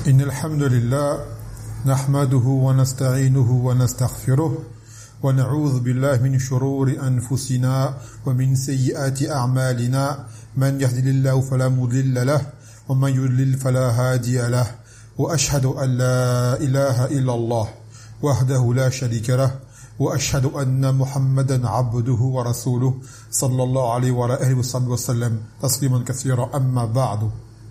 إن الحمد لله نحمده ونستعينه ونستغفره ونعوذ بالله من شرور أنفسنا ومن سيئات أعمالنا من يهد الله فلا مضل له ومن يضلل فلا هادي له وأشهد أن لا إله إلا الله وحده لا شريك له وأشهد أن محمدا عبده ورسوله صلى الله عليه وعلى آله وصحبه وسلم تسليما كثيرا أما بعد.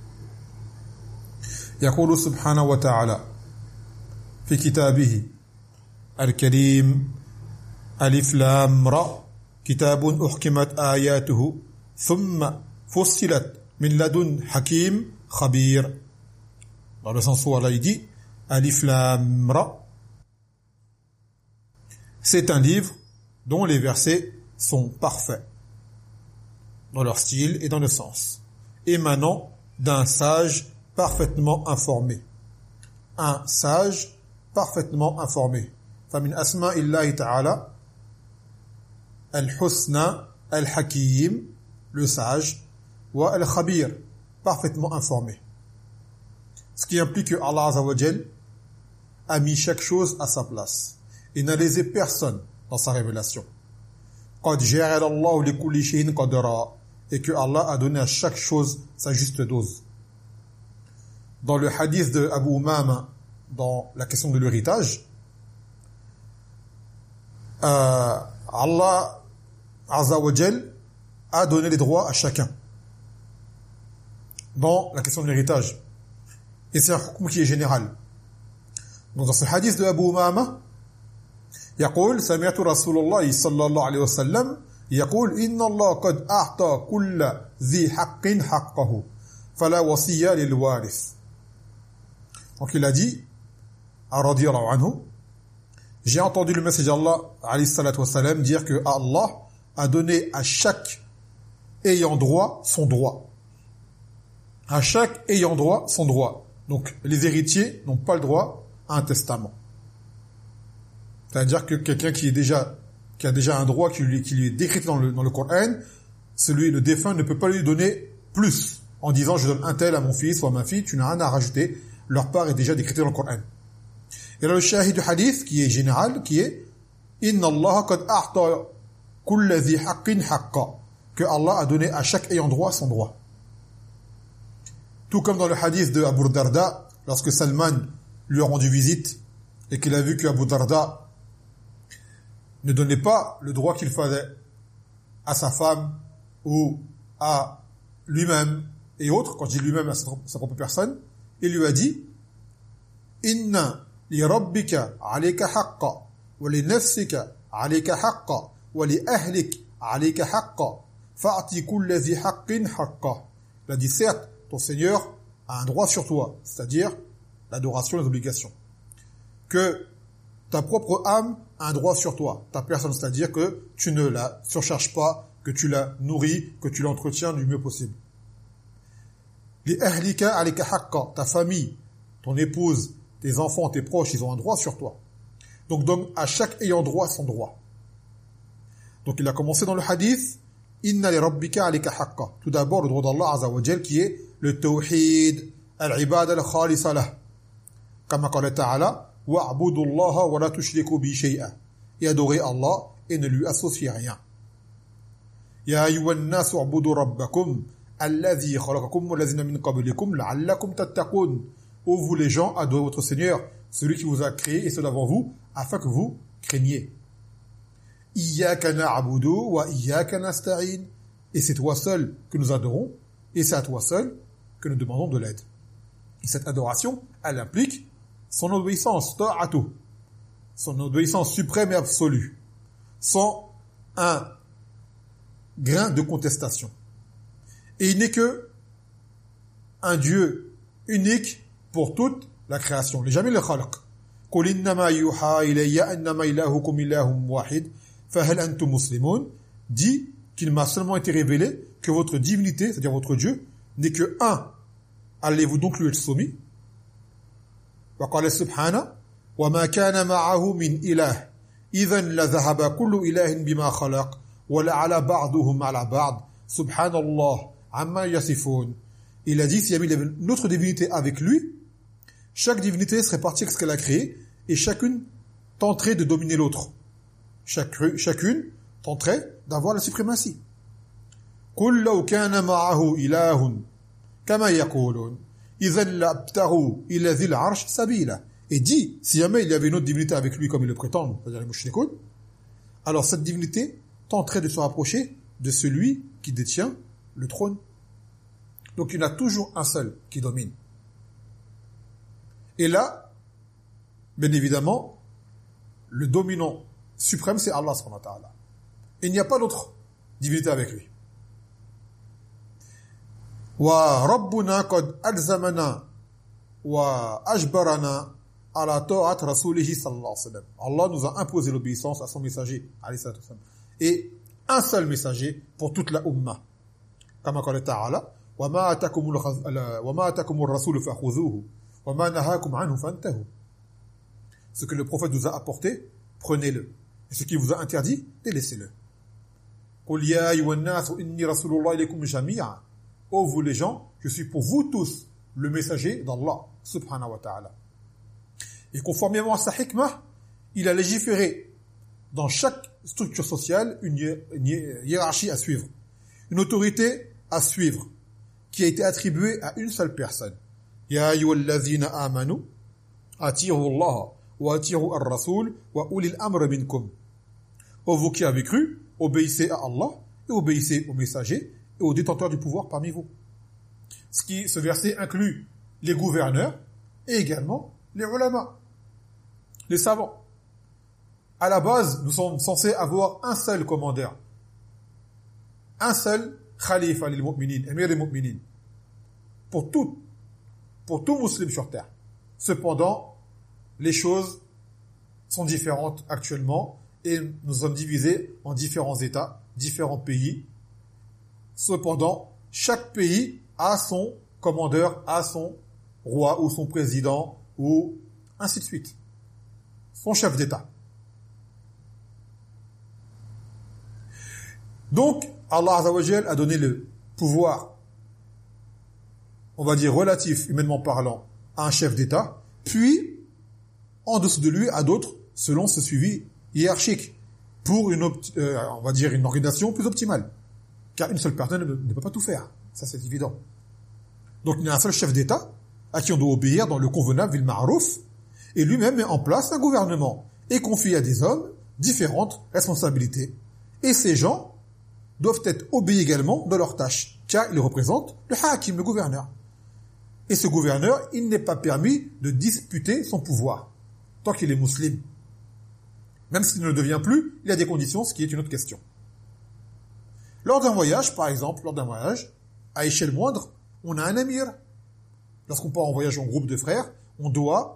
يقول سبحانه وتعالى في كتابه الكريم ألف لام را كتاب أحكمت آياته ثم فصلت من لدن حكيم خبير. Dans le sens où Allah dit Alif Lam Ra, c'est un livre dont les versets sont parfaits dans leur style et dans le sens, émanant d'un sage parfaitement informé. Un sage parfaitement informé. فمن أسماء الله تعالى الحسنى الحكيم, le sage, wa al-khabir, parfaitement informé. Ce qui implique que Allah Azza wa Jal a mis chaque chose à sa place. Il n'a lésé personne dans sa révélation. قَدْ جَعَلَ اللَّهُ لِكُلِّ شَيْءٍ قَدْرًا, et que Allah a donné à chaque chose sa juste dose. Dans le hadith de Abu Umama, dans la question de l'héritage, Allah Azza wa Jal a donné les droits à chacun dans la question de l'héritage. Et c'est un hukm qui est général. Donc dans ce hadith de Abu Umama, يقول سمعت رسول الله صلى الله عليه وسلم يقول إن الله قد أعطى كل ذي حق حقه فلا وصية للوارث. Donc il a dit, radiyallahu anhu, j'ai entendu le messager d'Allah alayhi salatu wassalam dire que Allah a donné à chaque ayant droit son droit. À chaque ayant droit son droit. Donc les héritiers n'ont pas le droit à un testament. C'est-à-dire que quelqu'un qui a déjà un droit qui lui est décrété dans le Coran, le défunt ne peut pas lui donner plus en disant je donne un tel à mon fils ou à ma fille, tu n'as rien à rajouter, leur part est déjà décrétée dans le Coran. Et là le shahid du hadith qui est général, qui est Inna Allah qad a'ta kulla dhi haqqin haqqa, que Allah a donné à chaque ayant droit son droit. Tout comme dans le hadith de Abu Darda, lorsque Salman lui a rendu visite et qu'il a vu que Abu Darda ne donnait pas le droit qu'il fallait à sa femme ou à lui-même et autres, quand je dis lui-même à sa propre personne, il lui a dit Inna li rabbika alayka haqqa wa li nafsika alayka haqqa wa li ahlik alayka haqqa fa'ti kulli dhi haqqin haqqa. Il a dit certes, ton Seigneur a un droit sur toi, c'est-à-dire l'adoration et les obligations. Que ta propre âme a un droit sur toi, ta personne, c'est-à-dire que tu ne la surcharges pas, que tu la nourris, que tu l'entretiens du mieux possible. Li ahlika alayka haqqa, ta famille, ton épouse, tes enfants, tes proches, ils ont un droit sur toi. Donc donne à chaque ayant droit son droit. Donc il a commencé dans le hadith Inna li rabbika alayka haqqa. Tout d'abord le droit d'Allah Azza wa Jal qui est le tawhid, al-ibada al-khalisa lah. Comme qala ta'ala wa'budu Allah wa la tushriku bi shay'a. Et adorer Allah et ne lui associer rien. Ya ayyuhan nas u'budu rabbakum alladhi khalaqakum wal ladhina min qablikum la'allakum tattaqun. Ô vous les gens, adorez votre Seigneur, celui qui vous a créé et ceux d'avant vous, afin que vous craigniez. Iyyaka na'budu wa iyyaka nasta'in. Et c'est toi seul que nous adorons, et c'est à toi seul que nous demandons de l'aide. Et cette adoration, elle implique son obéissance, ta'atu, son obéissance suprême et absolue, sans un grain de contestation. Et il n'est que un Dieu unique pour toute la création. Les jamais le khalq. Qul innama yuha ilayya annama ilahukum ilahum wahid fahal antum muslimun, dit qu'il m'a seulement été révélé que votre divinité, c'est-à-dire votre Dieu, n'est que un. Allez-vous donc lui être soumis? Wa qala subhana wa ma kana ma'ahu min ilah idhan la dhahaba kullu ilahin bima khalaq wa la ala ba'duhum ala ba'd subhanallah amma yasifun. Il a dit s'il y avait une autre divinité avec lui, chaque divinité serait partie avec ce qu'elle a créé, et chacune tenterait de dominer l'autre. Chacune tenterait d'avoir la suprématie. قُلْ لَوْ كَانَ مَعَهُ إِلَهٌ كَمَا يَقُولُونَ إِذًا لَابْتَغُوا إِلَى ذِي الْعَرْشِ سَبِيلًا. Et dit, si jamais il y avait une autre divinité avec lui comme ils le prétendent, c'est-à-dire les mushrikoun, alors cette divinité tenterait de se rapprocher de celui qui détient le trône. Donc il y en a toujours un seul qui domine. Et là, bien évidemment, le dominant suprême, c'est Allah subhanahu wa ta'ala. Il n'y a pas d'autre divinité avec lui. Wa rabbuna qad alzamana wa ajbarana ala ta'at rasulihi sallallahu alayhi wa sallam. Allah nous a imposé l'obéissance à son messager, alayhi salatu wa sallam. Et un seul messager pour toute la umma. Comme qala ta'ala, wa ma atakumur rasul fakhudhuhu wa ma nahakum anhu fantahu. Ce que le prophète vous a apporté, prenez-le. Et ce qu'il vous a interdit, délaissez-le. Qul ya ayyuhan nas inni rasulullah ilaykum jami'an. Ô vous les gens, je suis pour vous tous le messager d'Allah subhanahu wa ta'ala. Et conformément à sa hikmah, il a légiféré dans chaque structure sociale une hiérarchie à suivre, une autorité à suivre, qui a été attribuée à une seule personne. Ya ayyuhallazina amanu ati'u Allah wa ati'u ar-rasul wa ulil amri minkum. Ô vous qui avez cru, obéissez à Allah et obéissez aux messagers et aux détenteurs du pouvoir parmi vous. Ce verset inclut les gouverneurs et également les ulama, les savants. À la base, nous sommes censés avoir un seul commandeur, un seul khalifa lil mu'minin, émir des mu'minin, pour tout musulman sur terre. Cependant, les choses sont différentes actuellement et nous sommes divisés en différents États, différents pays. Cependant, chaque pays a son commandeur, a son roi ou son président ou ainsi de suite. Son chef d'État. Donc, Allah Azza wa Jal a donné le pouvoir, on va dire relatif, humainement parlant, à un chef d'État, puis, en dessous de lui, à d'autres, selon ce suivi hiérarchique, pour on va dire une organisation plus optimale. Car une seule personne ne peut pas tout faire. Ça, c'est évident. Donc, il y a un seul chef d'État à qui on doit obéir dans le convenable, bil ma'rouf, et lui-même met en place un gouvernement et confie à des hommes différentes responsabilités. Et ces gens doivent être obéis également dans leurs tâches, car ils représentent le hakim, le gouverneur. Et ce gouverneur, il n'est pas permis de disputer son pouvoir, tant qu'il est musulman. Même s'il ne le devient plus, il y a des conditions, ce qui est une autre question. Lors d'un voyage, par exemple, à échelle moindre, on a un amir. Lorsqu'on part en voyage en groupe de frères, on doit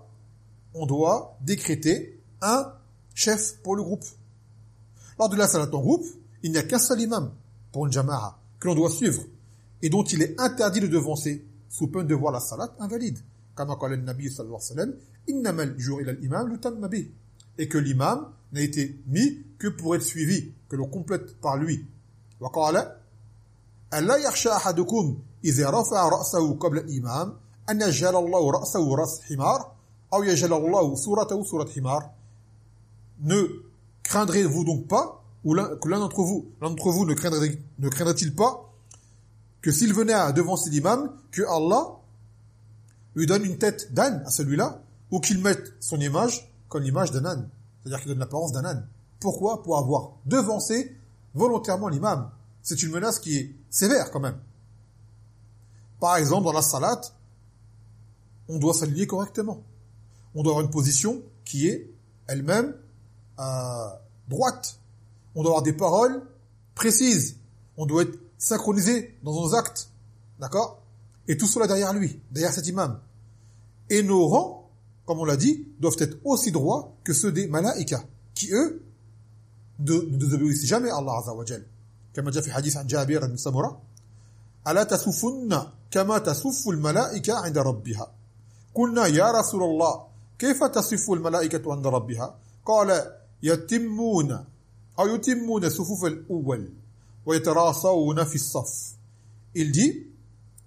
décréter un chef pour le groupe. Lors de la salat en groupe, il n'y a qu'un seul imam pour une jama'a que l'on doit suivre et dont il est interdit de devancer sous peine de voir la salat invalide. Comme a dit le Nabi sallallahu alayhi wa sallam, innamal ju'ila al-imam lutamma bih. Et que l'imam n'a été mis que pour être suivi, que l'on complète par lui. Wa qala alla yakhsha ahadukum idha rafa'a ra'sahu qabla al-imam an yaj'ala Allahu ra'sahu ras himar aw yaj'ala Allahu suratahu surat himar. Ne craindrez-vous donc pas, ou que l'un d'entre vous ne craindrait-il pas que s'il venait à devancer l'imam, que Allah lui donne une tête d'âne à celui-là, ou qu'il mette son image comme l'image d'un âne, c'est-à-dire qu'il donne l'apparence d'un âne. Pourquoi? Pour avoir devancé volontairement l'imam. C'est une menace qui est sévère quand même. Par exemple, dans la salat, on doit s'aligner correctement. On doit avoir une position qui est elle-même droite. On doit avoir des paroles précises. On doit être synchronisé dans nos actes. D'accord? Et tout cela derrière lui, derrière cet imam. Et nos rangs, comme on l'a dit, doivent être aussi droits que ceux des malaïkas, qui eux ne désobéissent jamais à Allah Azza wa Jal. Comme dit dans le hadith de Jabir ibn Samura, ala tasuffunna kama tasuffu al-malaika 'inda rabbiha. Qulna ya Rasulallah, kayfa tasuffu al-malaikatu 'inda rabbiha? Qala yatimmuna aw yutimmuna sufuf al-awwal wa yatarasawna fi as-saff. Il dit,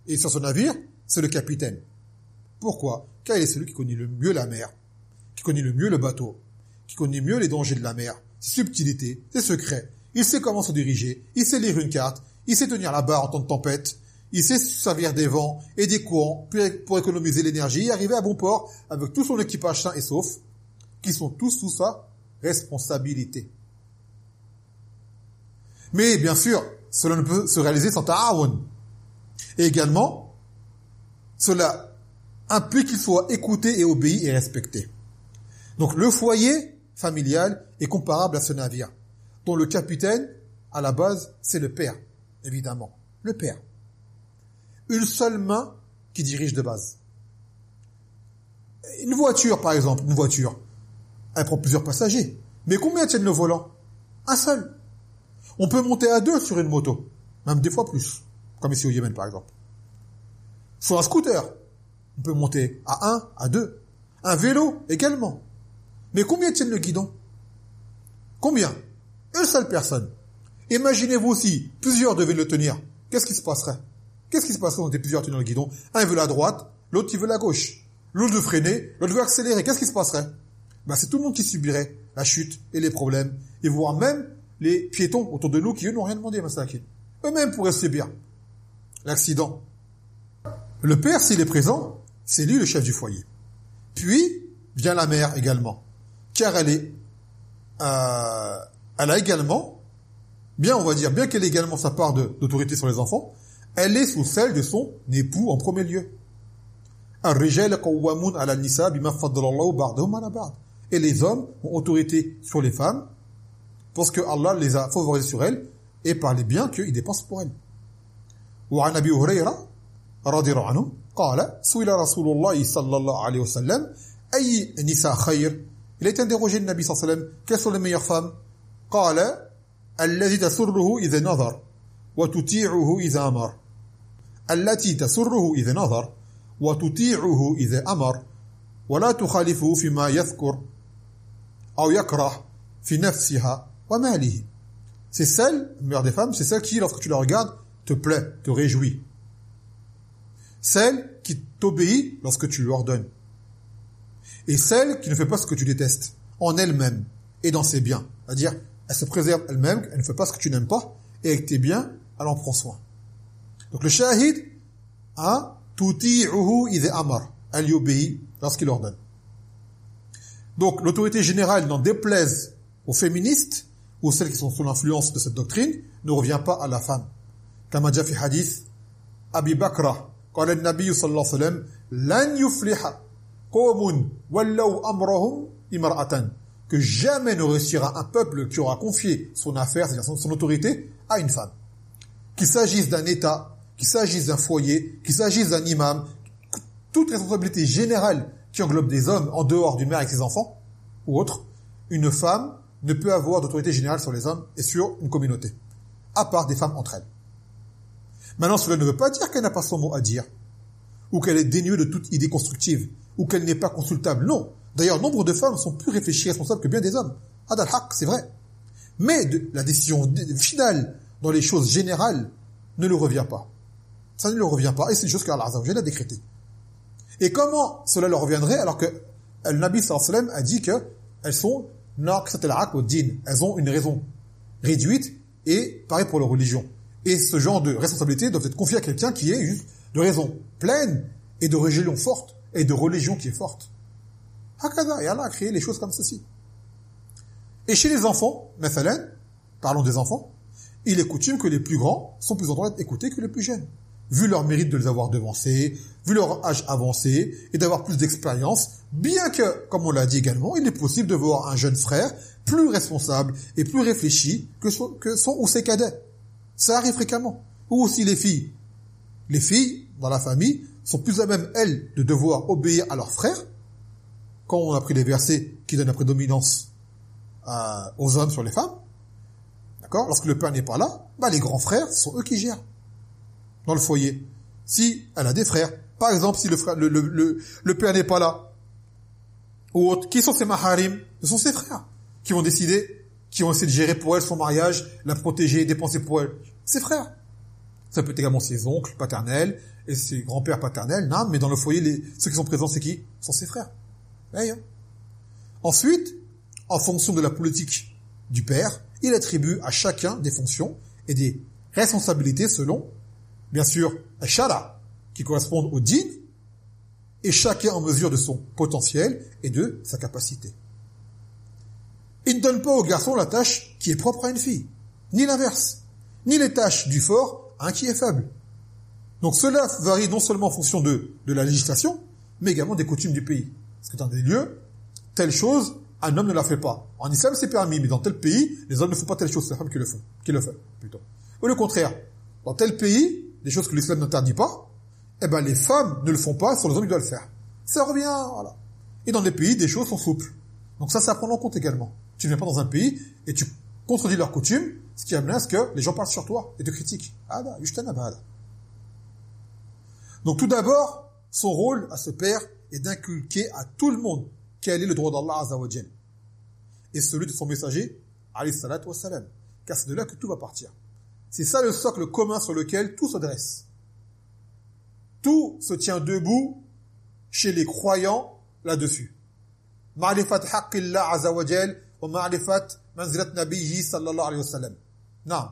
Et sur ce navire, c'est le capitaine. Pourquoi? Car il est celui qui connaît le mieux la mer, qui connaît le mieux le bateau, qui connaît mieux les dangers de la mer, ses subtilités, ses secrets. Il sait comment se diriger, il sait lire une carte, il sait tenir la barre en temps de tempête, il sait se servir des vents et des courants pour économiser l'énergie et arriver à bon port avec tout son équipage sain et sauf, qui sont tous sous sa responsabilité. Mais bien sûr, cela ne peut se réaliser sans ta'awun. Et également, cela implique qu'il soit écouté et obéi et respecté. Donc le foyer familial est comparable à ce navire, dont le capitaine, à la base, c'est le père, évidemment. Le père. Une seule main qui dirige de base. Une voiture, par exemple, elle prend plusieurs passagers. Mais combien tiennent le volant? Un seul. On peut monter à 2 sur une moto, même des fois plus, comme ici au Yémen, par exemple. Sur un scooter, on peut monter à 1, à 2. Un vélo, également. Mais combien tiennent le guidon? Combien? Une seule personne. Imaginez-vous si plusieurs devaient le tenir. Qu'est-ce qui se passerait? Qu'est-ce qui se passerait quand on était plusieurs tenant le guidon? Un veut la droite, l'autre il veut la gauche. L'autre veut freiner, l'autre veut accélérer. Qu'est-ce qui se passerait? C'est tout le monde qui subirait la chute et les problèmes. Et voire même les piétons autour de nous qui eux n'ont rien demandé, masakin. Eux-mêmes pourraient subir l'accident. Le père, s'il est présent, c'est lui le chef du foyer. Puis vient la mère également, car elle a également, bien qu'elle ait également sa part d'autorité sur les enfants, elle est sous celle de son époux en premier lieu. Et les hommes ont autorité sur les femmes parce que Allah les a favorisés sur elles et par les biens qu'ils dépensent pour elles. وعن أبي هريرة رضي الله عنه قال سئل رسول الله صلى الله عليه وسلم أي النساء خير. Il a été interrogé le Nabi sallallahu alayhi wa sallam, quelles sont les meilleures femmes? قال الذي تسره إذا نظر وتطيعه إذا أمر. التي تسره إذا نظر وتطيعه إذا أمر ولا تخالفه فيما يذكر أو يكره في نفسها وماله. C'est celle, la meilleure des femmes, c'est celle qui, lorsque tu la regardes, te plaît, te réjouit. Celle qui t'obéit lorsque tu lui ordonnes. Et celle qui ne fait pas ce que tu détestes, en elle-même et dans ses biens. C'est-à-dire, elle se préserve elle-même, elle ne fait pas ce que tu n'aimes pas, et avec tes biens, elle en prend soin. Donc le shahid, tuti'uhu idha amar, elle y obéit lorsqu'il ordonne. Donc l'autorité générale n'en déplaise aux féministes, ou celles qui sont sous l'influence de cette doctrine, ne revient pas à la femme. Kama jaa fi hadith Abi Bakra, qala an-nabiy sallallahu alayhi wa sallam, lan yufliha qawmun wallaw amrahum imra'atan, que jamais ne réussira un peuple qui aura confié son affaire, c'est-à-dire son autorité, à une femme. Qu'il s'agisse d'un État, qu'il s'agisse d'un foyer, qu'il s'agisse d'un imam, toute responsabilité générale qui englobe des hommes en dehors d'une mère avec ses enfants, ou autre, une femme ne peut avoir d'autorité générale sur les hommes et sur une communauté, à part des femmes entre elles. Maintenant, cela ne veut pas dire qu'elle n'a pas son mot à dire, ou qu'elle est dénuée de toute idée constructive, ou qu'elle n'est pas consultable. Non. D'ailleurs, nombre de femmes sont plus réfléchies et responsables que bien des hommes. Hadal haq, c'est vrai. Mais la décision finale dans les choses générales ne leur revient pas. Ça ne leur revient pas, et c'est une chose qu'Allah Azza wa Jalla a décrétée. Et comment cela leur reviendrait alors que le Nabi sallallahu alayhi wa sallam a dit que elles sont naqsat al-aql wa din, elles ont une raison réduite et pareil pour leur religion. Et ce genre de responsabilité doit être confié à quelqu'un qui est juste de raison pleine et de religion forte et de religion qui est forte. Hakada, et Allah a créé les choses comme ceci. Et chez les enfants, mathalan, parlons des enfants, il est coutume que les plus grands sont plus en droit d'être écoutés que les plus jeunes. Vu leur mérite de les avoir devancés, vu leur âge avancé et d'avoir plus d'expérience, bien que, comme on l'a dit également, il est possible de voir un jeune frère plus responsable et plus réfléchi que son ou ses cadets. Ça arrive fréquemment. Ou aussi les filles. Les filles, dans la famille, sont plus à même, elles, de devoir obéir à leurs frères. Quand on a pris les versets qui donnent la prédominance aux hommes sur les femmes, d'accord, lorsque le père n'est pas là, les grands frères, ce sont eux qui gèrent dans le foyer. Si elle a des frères, par exemple, si le père n'est pas là, ou autre, qui sont ses maharim? Ce sont ses frères qui vont décider, qui vont essayer de gérer pour elle son mariage, la protéger, dépenser pour elle. Ses frères. Ça peut être également ses oncles paternels, et ses grands-pères paternels, non, mais dans le foyer, ceux qui sont présents, c'est qui? Ce sont ses frères. Voyez, hein. Ensuite, en fonction de la politique du père, il attribue à chacun des fonctions et des responsabilités selon, bien sûr, al-shara, qui correspondent au din, et chacun en mesure de son potentiel et de sa capacité. Il ne donne pas au garçon la tâche qui est propre à une fille, ni l'inverse, ni les tâches du fort à un qui est faible. Donc cela varie non seulement en fonction de la législation, mais également des coutumes du pays. Parce que dans des lieux, telle chose, un homme ne la fait pas. En islam, c'est permis, mais dans tel pays, les hommes ne font pas telle chose, c'est la femme qui le fait, plutôt. Ou le contraire, dans tel pays, des choses que l'islam n'interdit pas, eh ben les femmes ne le font pas, sur les hommes, ils doivent le faire. Ça revient, voilà. Et dans des pays, des choses sont souples. Donc ça à prendre en compte également. Tu ne viens pas dans un pays et tu contredis leurs coutumes, ce qui amène à ce que les gens parlent sur toi et te critiquent. Donc tout d'abord, son rôle à ce père est d'inculquer à tout le monde quel est le droit d'Allah Azza wa Jal et celui de son messager, alayhi salatu wa salam. Car c'est de là que tout va partir. C'est ça le socle commun sur lequel tout se dresse. Tout se tient debout chez les croyants là-dessus. Ma'rifat haqqillah azza wa jal wa ma'rifat manzilat nabiyyi sallallahu alayhi wa sallam. Non.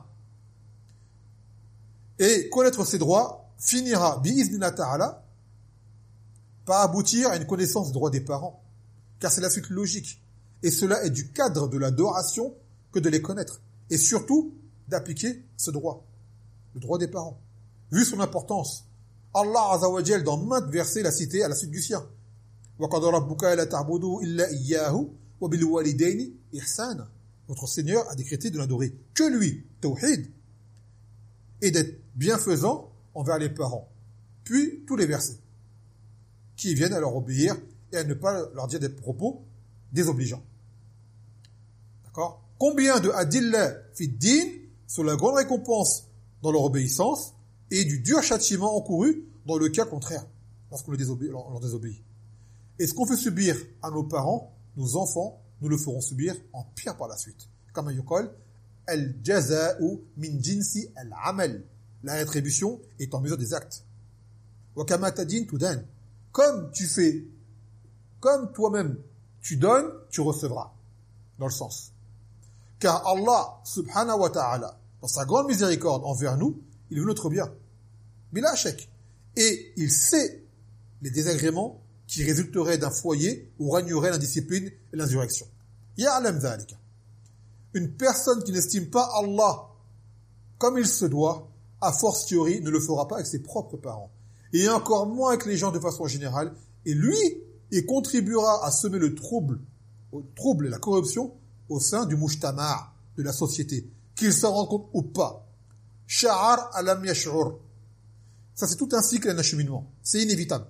Et connaître ses droits finira bi'iznillah ta'ala par aboutir à une connaissance des droits des parents. Car c'est la suite logique. Et cela est du cadre de l'adoration que de les connaître. Et surtout, d'appliquer ce droit. Le droit des parents. Vu son importance, Allah Azza wa Jal dans maintes versets l'a cité à la suite du sien. وَقَدْ رَبُّكَ أَلَّا تَعْبُدُوا إِلَّا إِيَّاهُ وَبِالْوَالِدَيْنِ إِحْسَانًا. Votre Seigneur a décrété de n'adorer que lui, tawhid, et d'être bienfaisant envers les parents. Puis tous les versets qui viennent à leur obéir et à ne pas leur dire des propos désobligeants. D'accord? Combien de adillah fi din sur la grande récompense dans leur obéissance et du dur châtiment encouru dans le cas contraire, lorsqu'on leur désobéit. Et ce qu'on fait subir à nos parents, nos enfants, nous le ferons subir en pire par la suite. Comme yuqal, al-jaza'u min jinsi al-amal. La rétribution est en mesure des actes. Wa kama tadin tudan. Comme tu fais, comme toi-même tu donnes, tu recevras. Dans le sens. Car Allah, subhanahu wa ta'ala, dans sa grande miséricorde envers nous, il veut notre bien. Bila shak. Et il sait les désagréments qui résulteraient d'un foyer où régnerait l'indiscipline et l'insurrection. Ya'lam dhalika. Une personne qui n'estime pas Allah comme il se doit, a fortiori, ne le fera pas avec ses propres parents. Et encore moins avec les gens de façon générale. Et lui, il contribuera à semer le trouble et la corruption au sein du mujtama', de la société. Qu'il s'en rende compte ou pas. Sha'ar alam yash'ur. Ça, c'est tout un cycle et un acheminement. C'est inévitable.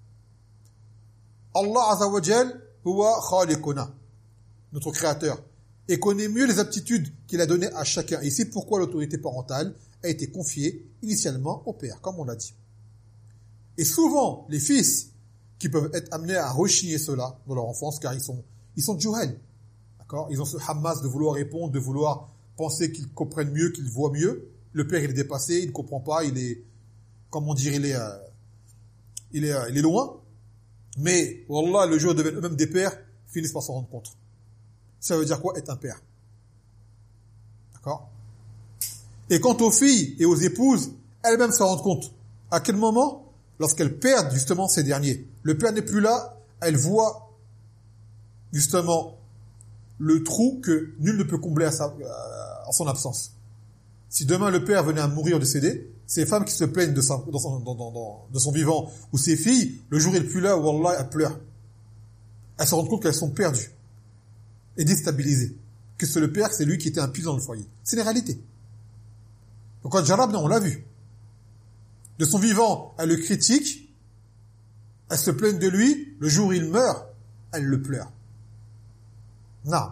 Allah Azza wa Jal huwa khaliquna, notre créateur, et connaît mieux les aptitudes qu'il a données à chacun. Et c'est pourquoi l'autorité parentale a été confiée initialement au père, comme on l'a dit. Et souvent, les fils qui peuvent être amenés à rechigner cela dans leur enfance, car ils sont juhal. D'accord? Ils ont ce hamas de vouloir répondre, de vouloir penser qu'ils comprennent mieux, qu'ils voient mieux. Le père, il est dépassé, il ne comprend pas, il est, comment dire, il est loin. Mais, wallah, le jour où deviennent eux-mêmes des pères, finissent par s'en rendre compte. Ça veut dire quoi, être un père? D'accord? Et quant aux filles et aux épouses, elles-mêmes s'en rendent compte. À quel moment? Lorsqu'elles perdent, justement, ces derniers. Le père n'est plus là, elles voient, justement, le trou que nul ne peut combler en son absence. Si demain le père venait à mourir, décédé, ces femmes qui se plaignent de son vivant, ou ces filles, le jour où il n'est plus là, wallah, elles pleurent. Elles se rendent compte qu'elles sont perdues et déstabilisées. Que c'est le père, c'est lui qui était un pilier dans le foyer. C'est la réalité. Donc quand Jarab, on l'a vu. De son vivant, elle le critique, elle se plaigne de lui, le jour où il meurt, elle le pleure. Non.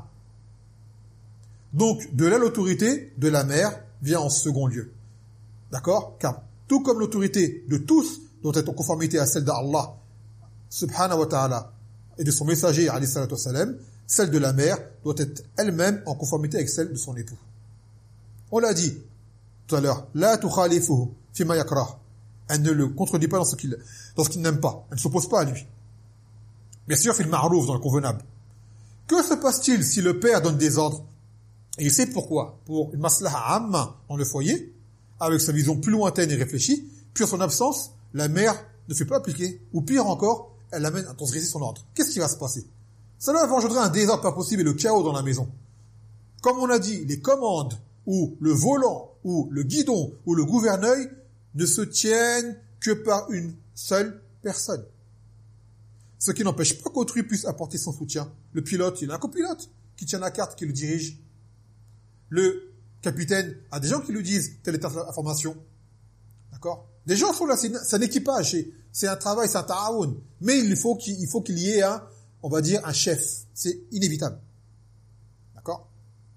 Donc, de là, l'autorité de la mère vient en second lieu. D'accord? Car, tout comme l'autorité de tous doit être en conformité à celle d'Allah, subhanahu wa ta'ala, et de son messager, alayhi salatu wa salam, celle de la mère doit être elle-même en conformité avec celle de son époux. On l'a dit tout à l'heure, la tukhalifuhu fima yakrah. Elle ne le contredit pas dans ce qu'il n'aime pas. Elle ne s'oppose pas à lui. Bien sûr, fil ma'rouf, dans le convenable. Que se passe-t-il si le père donne des ordres? Et il sait pourquoi. Pour une maslaha amma dans le foyer, avec sa vision plus lointaine et réfléchie, puis en son absence, la mère ne fait pas appliquer. Ou pire encore, elle amène à transgresser son ordre. Qu'est-ce qui va se passer? Cela va engendrer un désordre pas possible et le chaos dans la maison. Comme on a dit, les commandes, ou le volant, ou le guidon, ou le gouvernail ne se tiennent que par une seule personne. Ce qui n'empêche pas qu'autrui puisse apporter son soutien. Le pilote, il a un copilote qui tient la carte, qui le dirige. Le capitaine a des gens qui lui disent telle est la formation. D'accord? Des gens sont là, c'est un équipage, c'est un travail, c'est un ta'awoun. Mais il faut qu'il y ait on va dire, un chef. C'est inévitable. D'accord?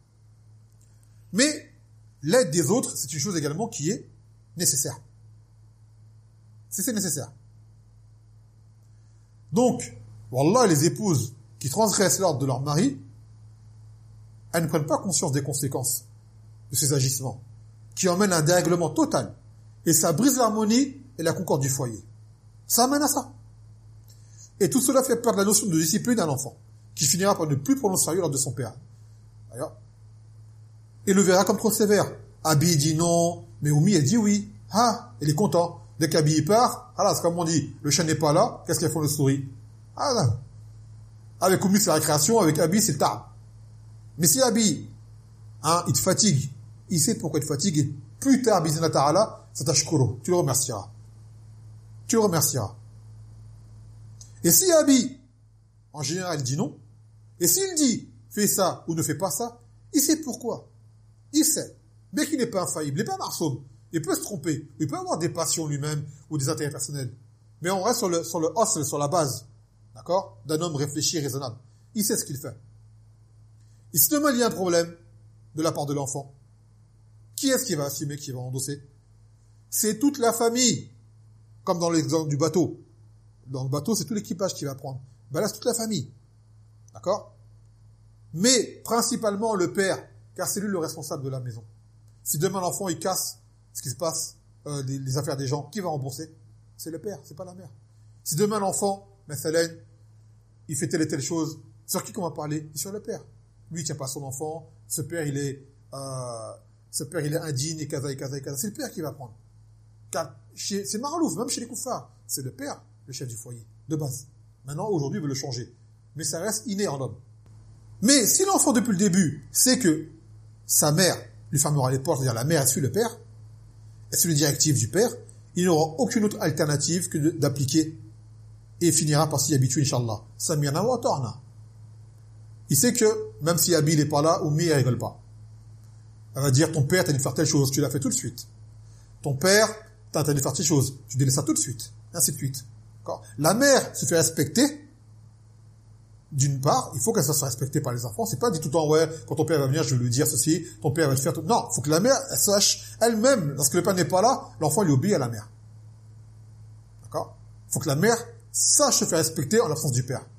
Mais l'aide des autres, c'est une chose également qui est nécessaire. C'est nécessaire. Donc, wallah, les épouses qui transgressent l'ordre de leur mari, elles ne prennent pas conscience des conséquences de ces agissements, qui emmènent à un dérèglement total. Et ça brise l'harmonie et la concorde du foyer. Ça amène à ça. Et tout cela fait perdre la notion de discipline à l'enfant, qui finira par ne plus prendre au sérieux l'ordre de son père. D'ailleurs. Et le verra comme trop sévère. Abi dit non, mais Oumi, elle dit oui. Ah, elle est contente. Dès qu'Abi part, alors c'est comme on dit, le chien n'est pas là, qu'est-ce qu'elle fait le souris? Ah là. Avec Oumi, c'est la récréation, avec Abi, c'est le tab. Mais si Abi, il te fatigue, il sait pourquoi il te fatigue, et plus tard, bizina ta'ala, ça tashkuro. Tu le remercieras. Tu le remercieras. Et si Abi, en général, il dit non, et s'il dit, fais ça ou ne fais pas ça, il sait pourquoi. Il sait. Mais qu'il n'est pas infaillible, il n'est pas marsoum. Il peut se tromper. Il peut avoir des passions lui-même ou des intérêts personnels. Mais on reste sur le os, sur la base. D'accord? D'un homme réfléchi et raisonnable. Il sait ce qu'il fait. Et si demain il y a un problème de la part de l'enfant, qui est-ce qui va assumer, qui va endosser? C'est toute la famille. Comme dans l'exemple du bateau. Dans le bateau, c'est tout l'équipage qui va prendre. Ben là, c'est toute la famille. D'accord? Mais, principalement, le père, car c'est lui le responsable de la maison. Si demain l'enfant, il casse ce qui se passe, les affaires des gens, qui va rembourser? C'est le père, c'est pas la mère. Si demain l'enfant, Hélène, il fait telle et telle chose, sur qui qu'on va parler? C'est sur le père. Lui, il tient pas son enfant, ce père, il est indigne, et kaza, et kaza, et kaza. C'est le père qui va prendre. Car, c'est maralouf, même chez les koufars. C'est le père, le chef du foyer, de base. Maintenant, aujourd'hui, il veut le changer. Mais ça reste inné en homme. Mais si l'enfant, depuis le début, sait que sa mère lui fermera les portes, c'est-à-dire la mère, elle suit le père, elle suit les directives du père, il n'aura aucune autre alternative que d'appliquer et finira par s'y habituer, Inch'Allah. Samiyana wa ta'na. Il sait que, même si Abi n'est pas là, Oumi, elle rigole pas. Elle va dire, ton père t'a dit de faire telle chose, tu l'as fait tout de suite. Ton père t'a dit de faire telle chose, tu délaisses ça tout de suite. Ainsi de suite. D'accord? La mère se fait respecter. D'une part, il faut qu'elle se fasse respecter par les enfants. C'est pas dit tout le temps, ouais, quand ton père va venir, je vais lui dire ceci, ton père va le faire tout. Non, il faut que la mère, elle sache elle-même, lorsque le père n'est pas là, l'enfant lui obéit à la mère. D'accord? Il faut que la mère sache se faire respecter en l'absence du père.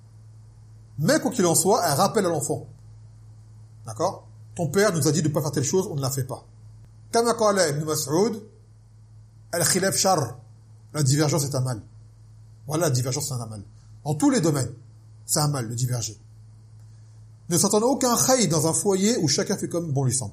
Mais quoi qu'il en soit, elle rappelle à l'enfant. D'accord? Ton père nous a dit de ne pas faire telle chose, on ne la fait pas. Kama qala Ibn Mas'ud, al-khilaf shar. La divergence est un mal. Voilà, la divergence c'est un mal. En tous les domaines. C'est un mal, de diverger. Ne s'entend aucun khayr dans un foyer où chacun fait comme bon lui semble.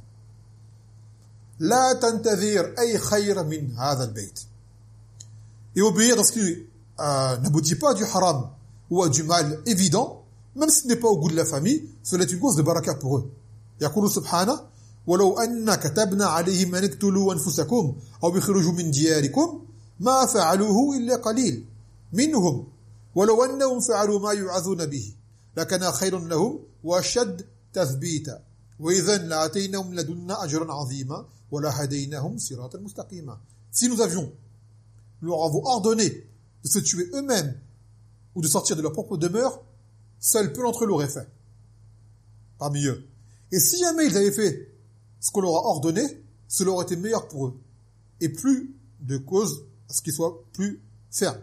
La tantazir ay khayr min hadha al-bayt. Et obéir dans ce qui n'aboutit pas à du haram ou à du mal évident, même si ce n'est pas au goût de la famille, cela est une cause de baraka pour eux. Yaqulu subhanahu ولو أن كتبنا عليهم أن اقتلوا أنفسكم أو يخرجوا من دياركم ما فعلوه إلا قليل منهم ولو أنهم فعلوا ما يوعظون به لكان خير لهم وأشد تثبيتا وإذا لآتيناهم لدنا أجرا عظيما ولهديناهم صراطا مستقيما. Si nous avions leur avons ordonné de se tuer eux-mêmes ou de sortir de leur propre demeure, seul peu d'entre eux l'auraient fait parmi eux. Et si jamais ils avaient fait ce qu'on leur a ordonné, cela aurait été meilleur pour eux et plus de cause à ce qu'ils soient plus fermes.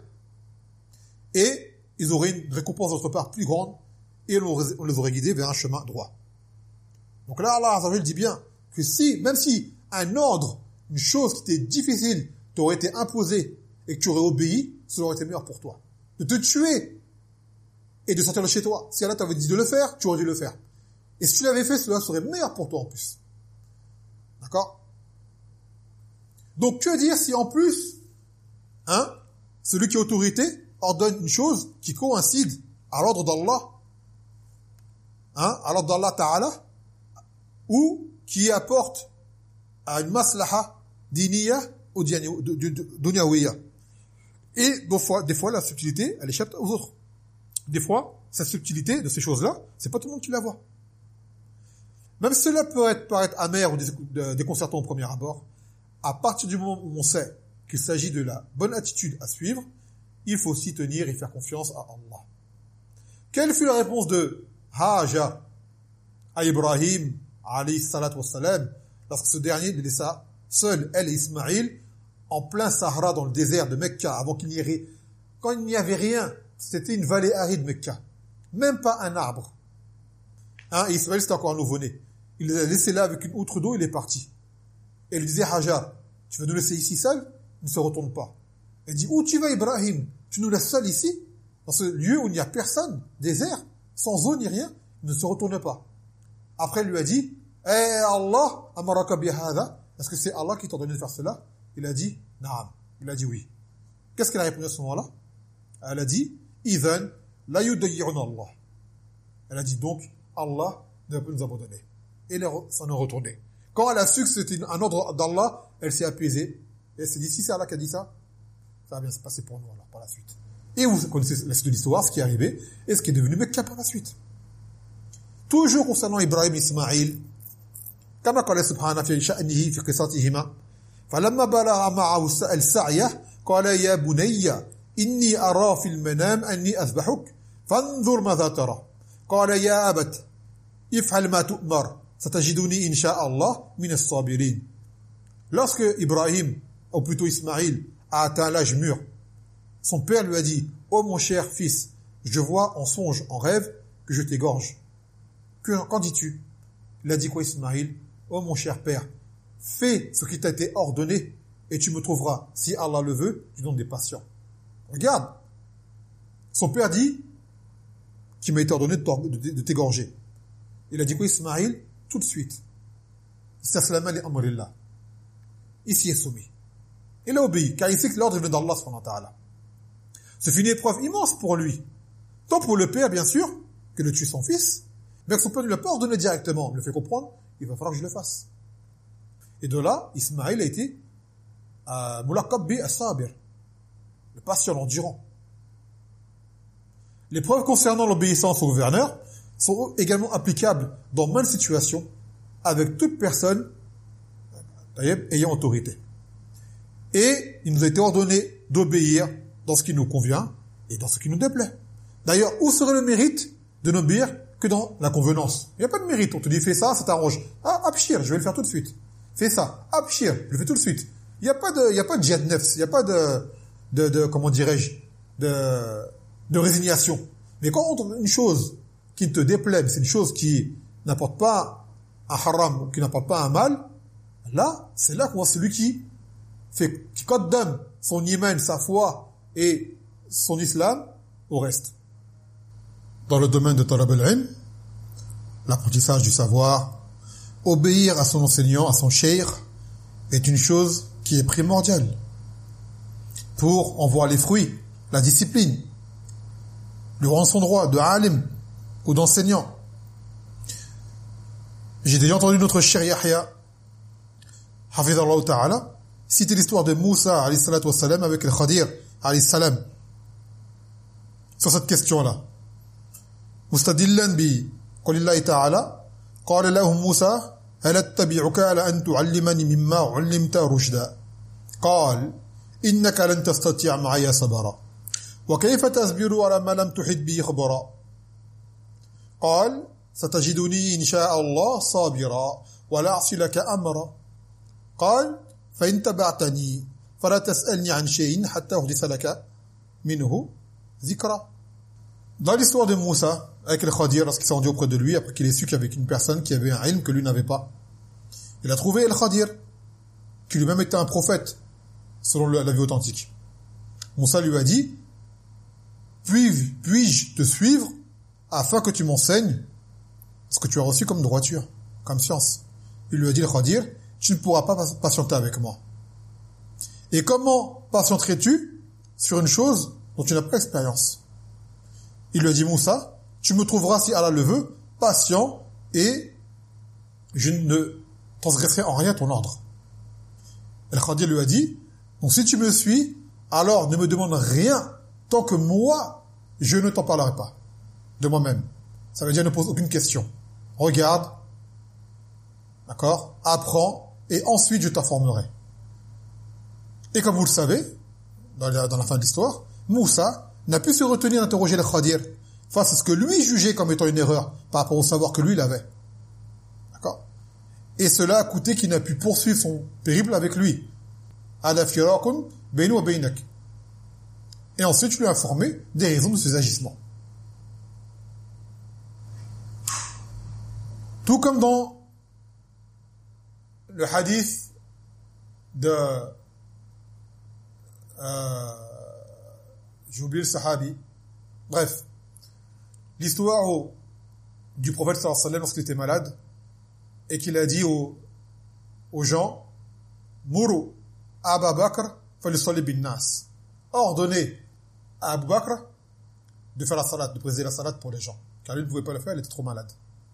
Et ils auraient une récompense d'autre part plus grande et on les aurait guidés vers un chemin droit. Donc là, Allah Azza wa Jalla dit bien que même si un ordre, une chose qui était difficile t'aurait été imposé et que tu aurais obéi, cela aurait été meilleur pour toi. De te tuer et de sortir de chez toi. Si Allah t'avait dit de le faire, tu aurais dû le faire. Et si tu l'avais fait, cela serait meilleur pour toi en plus. D'accord? Donc, que dire si en plus, celui qui est autorité ordonne une chose qui coïncide à l'ordre d'Allah, à l'ordre d'Allah Ta'ala, ou qui apporte à une maslaha diniya ou dunyawiya. Et des fois, la subtilité, elle échappe aux autres. Des fois, cette subtilité de ces choses-là, c'est pas tout le monde qui la voit. Même si cela peut paraître amer ou déconcertant au premier abord, à partir du moment où on sait qu'il s'agit de la bonne attitude à suivre, il faut s'y tenir et faire confiance à Allah. Quelle fut la réponse de Hajar à Ibrahim, alayhi salatu wassalam, lorsque ce dernier les laissa seul, elle et Ismaïl, en plein Sahara dans le désert de Mecca, quand il n'y avait rien, c'était une vallée aride Mecca, même pas un arbre. Et Ismaïl c'était encore un nouveau-né. Il les a laissés là avec une outre d'eau, il est parti. Et il lui disait, Hajar, tu vas nous laisser ici seul? Ne se retourne pas. Elle dit, où tu vas Ibrahim? Tu nous laisses seul ici? Dans ce lieu où il n'y a personne, désert, sans eau ni rien, il ne se retourne pas. Après, elle lui a dit, Allah, amaraka bihada, est-ce que c'est Allah qui t'a ordonné de faire cela? Il a dit, naam. Il a dit oui. Qu'est-ce qu'elle a répondu à ce moment-là? Elle a dit, idhan, la yudayyi'una Allah. Elle a dit donc, Allah ne va pas nous abandonner. Et elle s'en est retournée. Quand elle a su que c'était un ordre d'Allah, elle s'est apaisée. Et elle s'est dit, si c'est Allah qui a dit ça, ça va bien se passer pour nous alors, par la suite. Et vous connaissez la suite de l'histoire, ce qui est arrivé, et ce qui est devenu Mecca par la suite. Toujours concernant Ibrahim et Ismaïl, كما قال سبحانه في شأنه في قصتهما فلما بلغ معه السعي قال يا بني إني أرى في المنام أني أذبحك فانظر ماذا ترى قال يا أبت افعل ما تؤمر ستجدني إن شاء الله من الصابرين. Lorsque Ibrahim, ou plutôt Ismaïl, a atteint l'âge mûr, son père lui a dit, ô mon cher fils, je vois en songe, en rêve, que je t'égorge. Qu'en dis-tu? Il a dit quoi Ismaïl? Ô mon cher père, fais ce qui t'a été ordonné et tu me trouveras, si Allah le veut, du nom des patients. Regarde, son père dit qu'il m'a été ordonné de t'égorger. Il a dit quoi Ismaïl? Tout de suite. Istaslama li amrillah. Il s'y est soumis. Il a obéi, car il sait que l'ordre vient d'Allah subhanahu wa ta'ala. Ce fut une épreuve immense pour lui. Tant pour le père, bien sûr, que de tuer son fils, mais que son père ne l'a pas ordonné directement. Il le fait comprendre, il va falloir que je le fasse. Et de là, Ismaïl a été mulaqab bi as-sabir, le patient, l'endurant. Les preuves concernant l'obéissance au gouverneur sont également applicables dans maintes situations avec toute personne ayant autorité. Et il nous a été ordonné d'obéir dans ce qui nous convient et dans ce qui nous déplaît. D'ailleurs, où serait le mérite de n'obéir que dans la convenance? Il n'y a pas de mérite. On te dit, fais ça, ça t'arrange. Ah, abshir, je vais le faire tout de suite. Fais ça, abshir, je le fais tout de suite. Il n'y a pas de jihad nefs, il n'y a pas de comment dirais-je, de résignation. Mais quand on trouve une chose qui te déplaît, c'est une chose qui n'apporte pas un haram, qui n'apporte pas un mal, là, c'est là qu'on voit celui qui qaddam son iman, sa foi et son islam au reste. Dans le domaine de talab al-ilm, l'apprentissage du savoir, obéir à son enseignant, à son cheikh, est une chose qui est primordiale pour en voir les fruits, la discipline, lui rendre son droit de alim ou d'enseignant. J'ai déjà entendu notre cher Yahya, hafidhallahu ta'ala, citer l'histoire de Moussa, alayhi salatu wassalam, avec le Khadir, alayhi salam, sur cette question-là. مستدلا بقول الله تعالى قال له موسى هل اتبعك على أن تعلمني مما علمت رشدا قال إنك لن تستطيع معي صبرا وكيف تصبر على ما لم تحط به خبرا قال ستجدني إن شاء الله صابرا ولا أعصي لك أمرا قال فإن تبعتني فلا تسألني عن شيء حتى أحدث لك منه ذكرا. Dans l'histoire de Moussa, avec le Khadir, lorsqu'il s'est rendu auprès de lui, après qu'il ait su qu'il y avait une personne qui avait un ilm que lui n'avait pas, il a trouvé le Khadir, qui lui-même était un prophète, selon la vie authentique. Moussa lui a dit, puis-je te suivre afin que tu m'enseignes ce que tu as reçu comme droiture, comme science. Il lui a dit, le Khadir, tu ne pourras pas patienter avec moi. Et comment patienterais-tu sur une chose dont tu n'as pas expérience? Il lui a dit, Moussa, tu me trouveras, si Allah le veut, patient et je ne transgresserai en rien ton ordre. El Khadir lui a dit, donc si tu me suis, alors ne me demande rien tant que moi, je ne t'en parlerai pas de moi-même. Ça veut dire ne pose aucune question. Regarde, d'accord, apprends et ensuite je t'informerai. Et comme vous le savez, dans la fin de l'histoire, Moussa n'a pu se retenir d'interroger le Khadir face à ce que lui jugeait comme étant une erreur par rapport au savoir que lui il avait. D'accord? Et cela a coûté qu'il n'a pu poursuivre son périple avec lui. Ada firakun bayni wa baynak. Et ensuite, je lui ai informé des raisons de ses agissements. Tout comme dans le hadith de j'ai oublié le sahabi. Bref, l'histoire du prophète sallallahu alayhi wa sallam lorsqu'il était malade et qu'il a dit aux gens, Muru Aba Bakr falyusalli bin nas. Ordonnez à Abu Bakr de faire la salat, de présider la salat pour les gens. Car lui ne pouvait pas le faire, il était trop malade.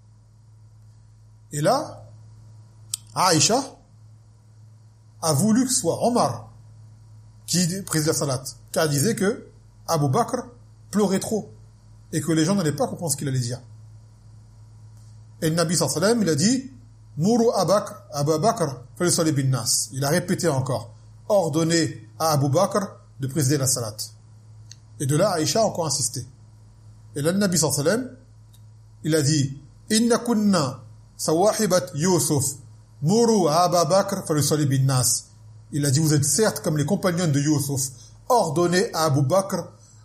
Et là, Aïcha a voulu que ce soit Omar qui préside la salat. Car elle disait que Abu Bakr pleurait trop et que les gens n'allaient pas comprendre ce qu'il allait dire. Et le Nabi sallallahu alayhi wa sallam, il a dit Muru Abu Bakr falyusalli bin nas. Il a répété encore, ordonnez à Abu Bakr de présider la salat. Et de là, Aïcha a encore insisté. Et là, le Nabi sallallahu alayhi wa sallam, il a dit Inna kunna sawahibat Yusuf Muru Abu Bakr falyusalli bin nas. Il a dit, vous êtes certes comme les compagnons de Yusuf, ordonnez à Abu Bakr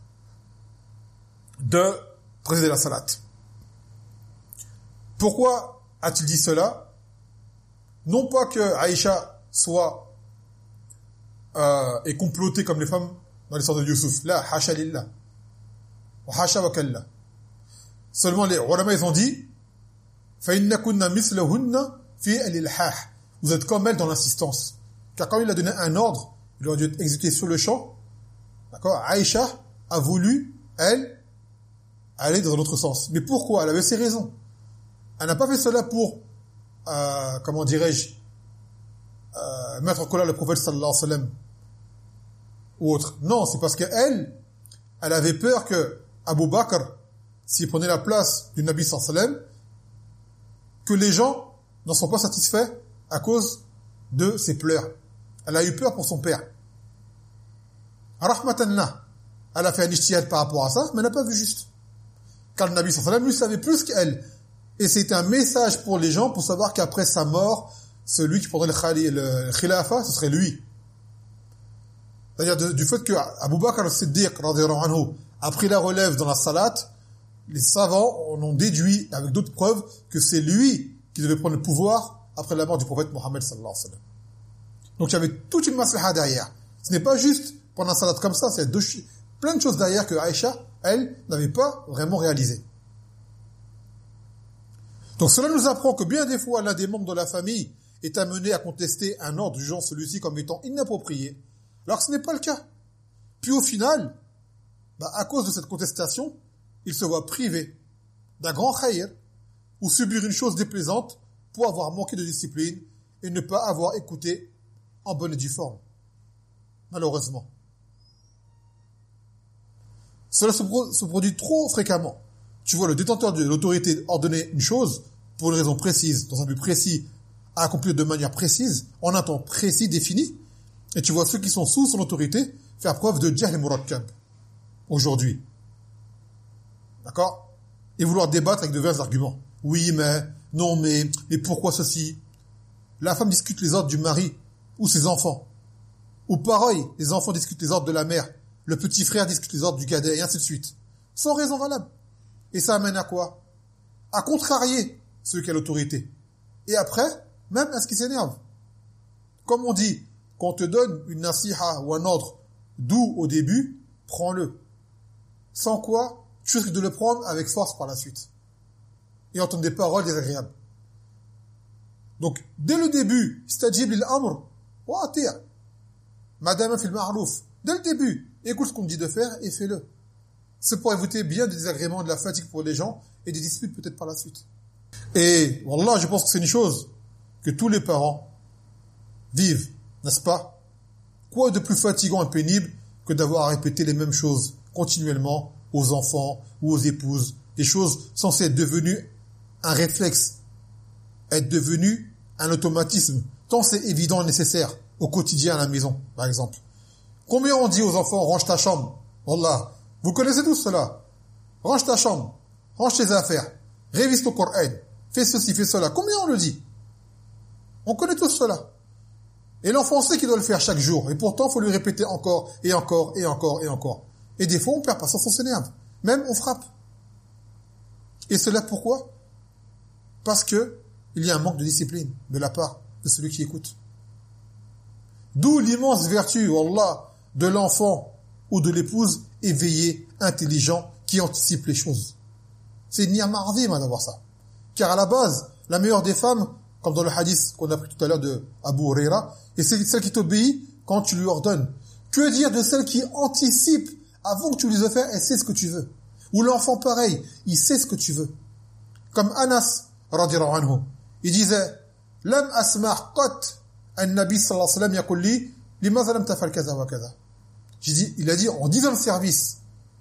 de présider la salat. Pourquoi a-t-il dit cela? Non pas que Aïcha soit et complotée comme les femmes dans l'histoire de Yusuf. Là, hasha lillah. Wa hasha wa kalla. Seulement les ulama ils ont dit fa inna kunna mislahunna fi al-ilhah. Vous êtes comme elle dans l'insistance. Car quand il a donné un ordre, il aurait dû être exécuté sur le champ. D'accord? Aïcha a voulu, elle, aller dans l'autre sens. Mais pourquoi? Elle avait ses raisons. Elle n'a pas fait cela pour, comment dirais-je, mettre en colère le prophète sallallahu alayhi wa sallam ou autre. Non, c'est parce qu'elle, elle avait peur que Abu Bakr, s'il prenait la place du Nabi sallallahu alayhi wa sallam, que les gens n'en sont pas satisfaits à cause de ses pleurs. Elle a eu peur pour son père. Rahmatanna. Elle a fait un ijtihad par rapport à ça, mais elle n'a pas vu juste. Car le Nabi sallallahu alayhi wa sallam lui savait plus qu'elle. Et c'était un message pour les gens pour savoir qu'après sa mort, celui qui prendrait le khilafa, ce serait lui. C'est-à-dire du fait que Abu Bakr al-Siddiq radhiyallahu anhu a pris la relève dans la salat, les savants en ont déduit avec d'autres preuves que c'est lui qui devait prendre le pouvoir après la mort du prophète Mohammed sallallahu alayhi wa sallam. Donc il y avait toute une maslaha derrière. Ce n'est pas juste prendre la salat comme ça, c'est plein de choses derrière que Aïcha, elle, n'avait pas vraiment réalisé. Donc cela nous apprend que bien des fois l'un des membres de la famille est amené à contester un ordre jugeant celui-ci comme étant inapproprié, alors que ce n'est pas le cas. Puis au final, à cause de cette contestation, il se voit privé d'un grand khayr ou subir une chose déplaisante pour avoir manqué de discipline et ne pas avoir écouté en bonne et due forme. Malheureusement. Cela se produit trop fréquemment. Tu vois le détenteur de l'autorité ordonner une chose pour une raison précise, dans un but précis, à accomplir de manière précise, en un temps précis, défini, et tu vois ceux qui sont sous son autorité faire preuve de jahl murakkab aujourd'hui. D'accord? Et vouloir débattre avec de vrais arguments. Oui, mais, non, mais pourquoi ceci? La femme discute les ordres du mari ou ses enfants. Ou pareil, les enfants discutent les ordres de la mère, le petit frère discute les ordres du cadet, et ainsi de suite. Sans raison valable. Et ça amène à quoi? À contrarier ceux qui ont l'autorité. Et après, même à ce qui s'énerve. Comme on dit, Quand on te donne une nasiha ou un ordre doux au début, prends-le. Sans quoi, tu risques de le prendre avec force par la suite. Et entendre des paroles désagréables. Donc, dès le début, istajib lil amr, wa ati'. Madame fil ma'ruf. Dès le début, écoute ce qu'on te dit de faire et fais-le. C'est pour éviter bien des désagréments, de la fatigue pour les gens et des disputes peut-être par la suite. Et, wallah, je pense que c'est une chose que tous les parents vivent, n'est-ce pas? Quoi de plus fatigant et pénible que d'avoir à répéter les mêmes choses continuellement aux enfants ou aux épouses, des choses censées être devenues un réflexe, être devenues un automatisme, tant c'est évident et nécessaire au quotidien à la maison, par exemple. Combien on dit aux enfants, range ta chambre? Wallah, vous connaissez tous cela. Range ta chambre, range tes affaires, révise ton Coran, fais ceci, fais cela. Combien on le dit? On connaît tous cela. Et l'enfant sait qu'il doit le faire chaque jour. Et pourtant, il faut lui répéter encore, et encore, et encore, et encore. Et des fois, on perd patience, on s'énerve. Même, on frappe. Et cela pourquoi? Parce que il y a un manque de discipline de la part de celui qui écoute. D'où l'immense vertu, wallah, de l'enfant ou de l'épouse éveillé, intelligent, qui anticipe les choses. C'est une ni'ma azima d'avoir ça. Car à la base, la meilleure des femmes, comme dans le hadith qu'on a pris tout à l'heure de Abu Huraira, et c'est celle qui t'obéit quand tu lui ordonnes. Que dire de celle qui anticipe avant que tu lui aies fait, elle sait ce que tu veux. Ou l'enfant pareil, il sait ce que tu veux. Comme Anas, radiyallahu anhu, il disait, Lam asma' qat an-nabi sallallahu alayhi wa sallam yaqul li, limadha lam tafal kaza wa kaza. Il a dit, en 10 ans de service,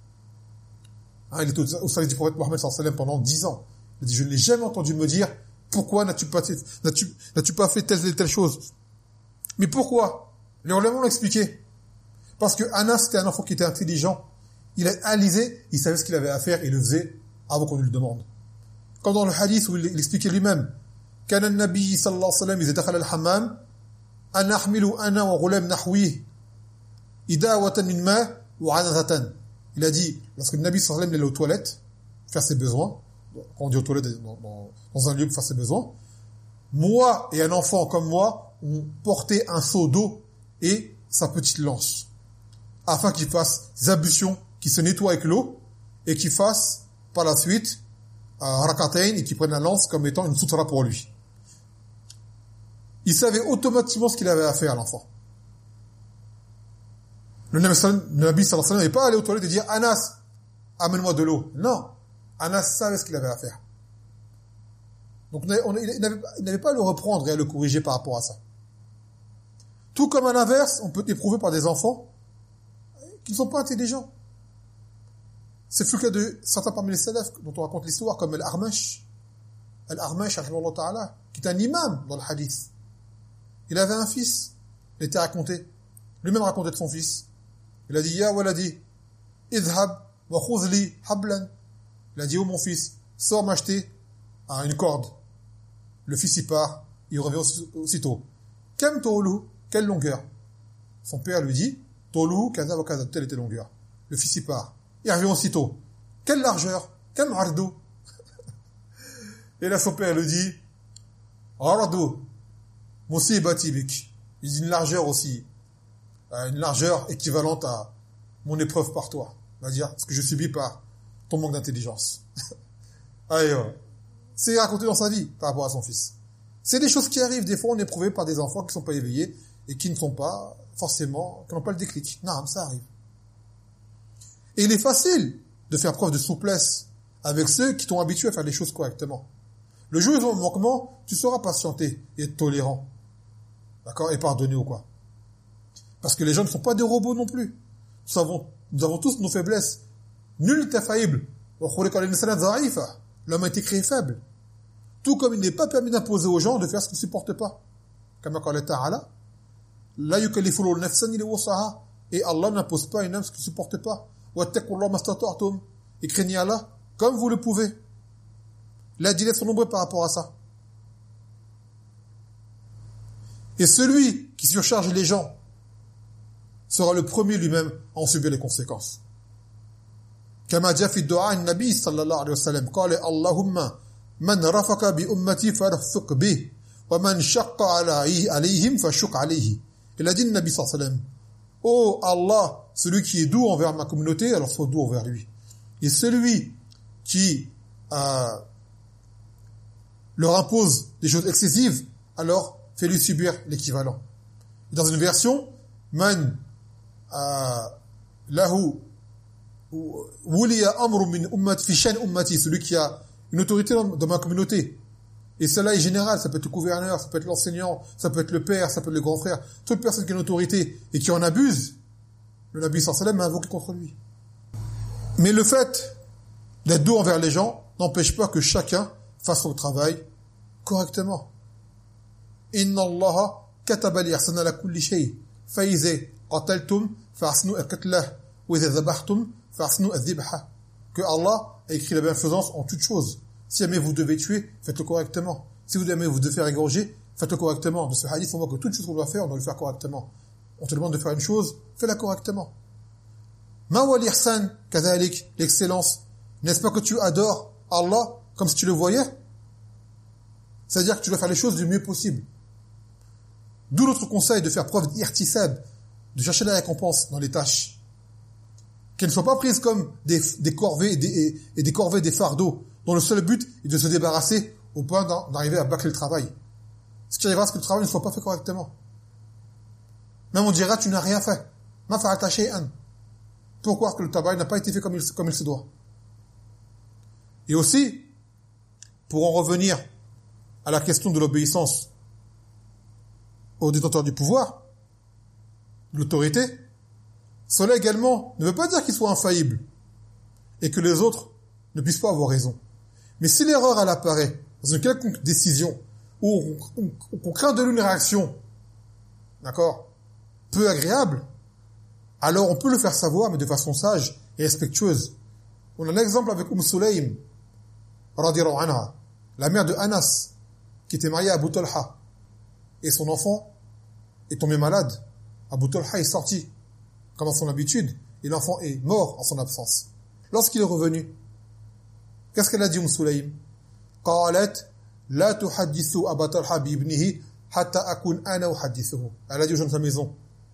il était au service du prophète Mohammed sallallahu alayhi wa sallam pendant 10 ans. Il a dit, je ne l'ai jamais entendu me dire, pourquoi n'as-tu pas fait telle et telle chose? Mais pourquoi? Les ulama l'ont expliqué. Parce que Anas, c'était un enfant qui était intelligent. Il a analysé, il savait ce qu'il avait à faire et il le faisait avant qu'on lui le demande. Comme dans le hadith où il expliquait lui-même, كان النبي صلى الله عليه وسلم إذا دخل الحمام أنا أحمل أنا وغلام نحويه إداوة من ماء وعنزة. Il a dit, lorsque le Nabi sallallahu alayhi wa sallam allait aux toilettes, faire ses besoins, quand on dit aux toilettes dans un lieu pour faire ses besoins, moi et un enfant comme moi, on portait un seau d'eau et sa petite lance, afin qu'il fasse des ablutions, qu'il se nettoie avec l'eau, et qu'il fasse par la suite rakatayn, et qu'il prenne la lance comme étant une sutra pour lui. Il savait automatiquement ce qu'il avait à faire, l'enfant. Le Nabi sallallahu alayhi wa sallam n'est pas allé aux toilettes et dire Anas, amène-moi de l'eau. Non. Anas savait ce qu'il avait à faire. Donc il n'avait pas à le reprendre et à le corriger par rapport à ça. Tout comme à l'inverse, on peut éprouver par des enfants qui ne sont pas intelligents. C'est le cas de certains parmi les salafs dont on raconte l'histoire, comme Al-Armash. Al-Armash, qui est un imam dans le hadith. Il avait un fils, il était raconté. Lui-même racontait de son fils. Il a dit, Ya waladi, idhab wa khudh li hablan. Il a dit, oh mon fils, sors m'acheter une corde. Le fils y part, il revient aussitôt. Kam tolu, quelle longueur? Son père lui dit, tolu, kaza wa kaza, telle était longueur. Le fils y part. Il revient aussitôt. Quelle largeur? Kam ardu? Et là son père lui dit, ardu, musibati bik. Il dit une largeur aussi, une largeur équivalente à mon épreuve par toi. C'est-à-dire ce que je subis par ton manque d'intelligence. Allez, c'est raconté dans sa vie par rapport à son fils. C'est des choses qui arrivent. Des fois, on est éprouvé par des enfants qui ne sont pas éveillés et qui ne sont pas forcément, qui n'ont pas le déclic. Non, ça arrive. Et il est facile de faire preuve de souplesse avec ceux qui t'ont habitué à faire les choses correctement. Le jour où ils ont un manquement, tu sauras patienter et être tolérant. D'accord? Et pardonner ou quoi. Parce que les gens ne sont pas des robots non plus. Nous avons tous nos faiblesses. Nul n'est infaillible. L'homme a été créé faible. Tout comme il n'est pas permis d'imposer aux gens de faire ce qu'ils ne supportent pas. Comme qala ta'ala, la yukallifu nafsan illa wus'aha. Et Allah n'impose pas une âme ce qu'il ne supporte pas. Wattaqullaha mastata'tum. Et craignez Allah comme vous le pouvez. Les adillets sont nombreux par rapport à ça. Et celui qui surcharge les gens sera le premier lui-même à en subir les conséquences. كما جاء في الدعاء النبي صلى الله عليه وسلم قال اللهم من رفق بأمتي فرفق به ومن شق عليهم فشق عليه. Il a dit le Nabi sallallahu alayhi wa sallam, oh Allah, celui qui est doux envers ma communauté, alors sois doux envers lui. Et celui qui leur impose des choses excessives, alors fais-lui subir l'équivalent. Dans une version, man lahu wuliya amru min ummati fi shan ummati, celui qui a une autorité dans ma communauté. Et cela est général, ça peut être le gouverneur, ça peut être l'enseignant, ça peut être le père, ça peut être le grand frère, toute personne qui a une autorité et qui en abuse, le Nabi sallallahu alayhi wa sallam a invoqué contre lui. Mais le fait d'être doux envers les gens n'empêche pas que chacun fasse son travail correctement. Inna Allaha kataba al-ihsana ala kulli shay, fa iza qataltum fa'ahsinu al-qatlah wa iza dhabhtum fa'ahsinu al-dhabha. Que Allah a écrit la bienfaisance en toutes choses. Si jamais vous devez tuer, faites-le correctement. Si vous devez faire égorger, faites-le correctement. Dans ce hadith, on voit que toute chose qu'on doit faire, on doit le faire correctement. On te demande de faire une chose, fais-la correctement. Ma wa l'ihsan kadhalik, l'excellence. N'est-ce pas que tu adores Allah comme si tu le voyais? C'est-à-dire que tu dois faire les choses du mieux possible. D'où notre conseil de faire preuve d'irtisab, de chercher la récompense dans les tâches. Qu'elles ne soient pas prises comme des corvées et des corvées, des fardeaux, dont le seul but est de se débarrasser au point d'arriver à bâcler le travail. Ce qui arrivera, c'est que le travail ne soit pas fait correctement. Même on dira, tu n'as rien fait. Ma fa'alta shay'an. Pourquoi? Parce que le travail n'a pas été fait comme il se doit. Et aussi, pour en revenir à la question de l'obéissance aux détenteurs du pouvoir, de l'autorité, cela également ne veut pas dire qu'ils soient infaillibles et que les autres ne puissent pas avoir raison. Mais si l'erreur elle apparaît dans une quelconque décision où on craint de l'une réaction, d'accord, peu agréable, alors on peut le faire savoir, mais de façon sage et respectueuse. On a un exemple avec Sulaym, radiyallahu anha, la mère de Anas, qui était mariée à Abu Talha, et son enfant est tombé malade. Abu Talha est sorti, comme à son habitude, et l'enfant est mort en son absence. Lorsqu'il est revenu, qu'est-ce qu'elle a dit, Sulaym? Qalat la tuhaddithu Abu Talha bi ibnihi hatta akun ana uhaddithuhu. Elle a dit aux gens de sa maison.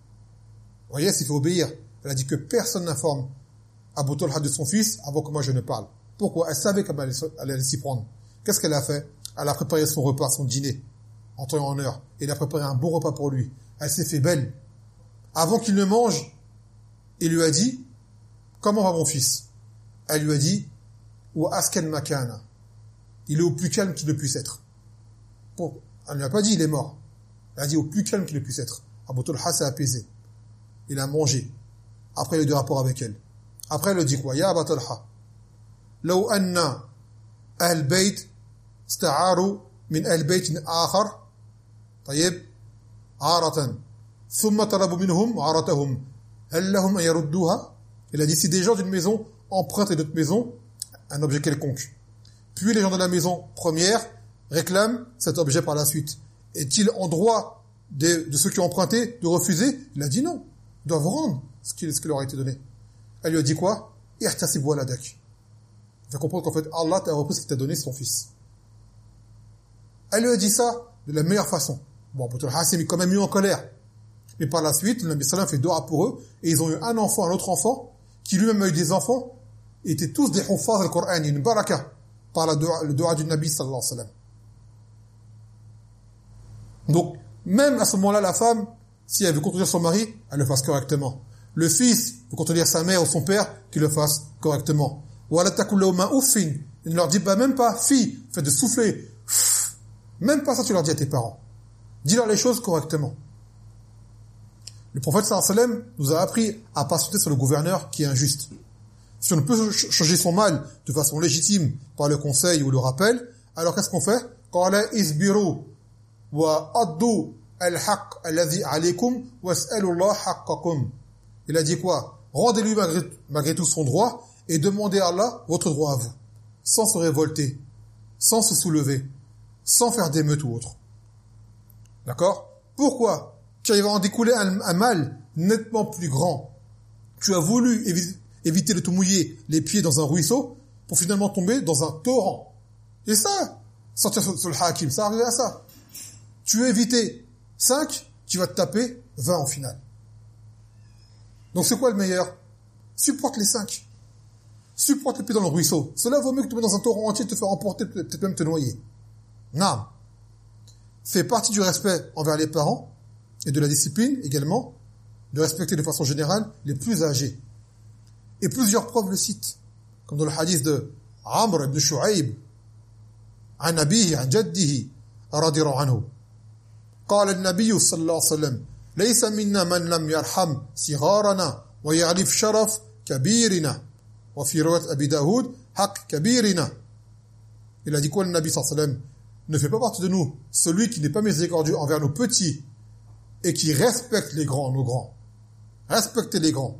Vous voyez, s'il faut obéir. Elle a dit que personne n'informe Abu Talha de son fils avant que moi je ne parle. Pourquoi? Elle savait comment elle allait s'y prendre. Qu'est-ce qu'elle a fait? Elle a préparé son repas, son dîner, en temps et en heure. Et elle a préparé un bon repas pour lui. Elle s'est fait belle. Avant qu'il ne mange, il lui a dit, comment va mon fils? Elle lui a dit, wa askan makana. Il est au plus calme qu'il ne puisse être. Bon, elle ne lui a pas dit, il est mort. Elle a dit, au plus calme qu'il ne puisse être. Abu Talha s'est apaisé. Il a mangé. Après, il a eu des rapports avec elle. Après, elle lui dit quoi? Ya Abu Talha, law anna ahl bayt استعاروا من أهل بيت آخر طيب عارة ثم طلبوا منهم عارتهم هل لهم أن يردوها. Il a dit, si des gens d'une maison empruntent d'autres maisons un objet quelconque, puis les gens de la maison première réclament cet objet par la suite, est-il en droit de ceux qui ont emprunté de refuser? Il a dit non, ils doivent rendre ce qui leur a été donné. Elle lui a dit quoi? Ihtasib waladak. Il faut comprendre qu'en fait Allah t'a repris ce qu'il t'a donné, c'est son fils. Elle lui a dit ça de la meilleure façon. Bon, Abu Talha s'est quand même mis en colère. Mais par la suite, le Nabi sallallahu alayhi wa sallam fait dua pour eux, et ils ont eu un enfant, un autre enfant, qui lui-même a eu des enfants, et étaient tous des huffaz al-Qur'an, une baraka, par le dua du Nabi sallallahu alayhi wa sallam. Donc, même à ce moment-là, la femme, si elle veut contredire son mari, elle le fasse correctement. Le fils veut contredire sa mère ou son père, qu'il le fasse correctement. Wa la takul lahuma uffin. Il ne leur dit pas, même pas, fille, fait de souffler. Même pas ça, tu leur dis à tes parents. Dis-leur les choses correctement. Le prophète sallallahu alayhi wa sallam nous a appris à patienter sur le gouverneur qui est injuste. Si on ne peut changer son mal de façon légitime par le conseil ou le rappel, alors qu'est-ce qu'on fait? Qala isbiru wa addu al-haqq alladhi alaykum was'alu Allah haqqakum. Il a dit quoi? Rendez-lui malgré tout son droit et demandez à Allah votre droit à vous, sans se révolter, sans se soulever, sans faire d'émeute ou autre. D'accord? Pourquoi? Car il va en découler un mal nettement plus grand. Tu as voulu éviter de te mouiller les pieds dans un ruisseau pour finalement tomber dans un torrent. Et ça, sortir sur le hakim, ça arrive à ça. Tu veux éviter 5, tu vas te taper 20 en finale. Donc c'est quoi le meilleur? Supporte les 5. Supporte les pieds dans le ruisseau. Cela vaut mieux que te mettre dans un torrent entier, te faire emporter, peut-être même te noyer. Non. Fait partie du respect envers les parents et de la discipline également, de respecter de façon générale les plus âgés. Et plusieurs preuves le citent, comme dans le hadith de Amr ibn Shu'aib, عن أبيه عن جده رضي الله عنه قال النبي صلى الله عليه وسلم ليس منا من لم يرحم صغارنا ويعرف شرف كبيرنا وفي رواية أبي داود حق كبيرنا. Il a dit quoi le Nabi sallallahu alayhi wa sallam? Ne fait pas partie de nous celui qui n'est pas miséricordieux envers nos petits et qui respecte les grands, nos grands. Respectez les grands.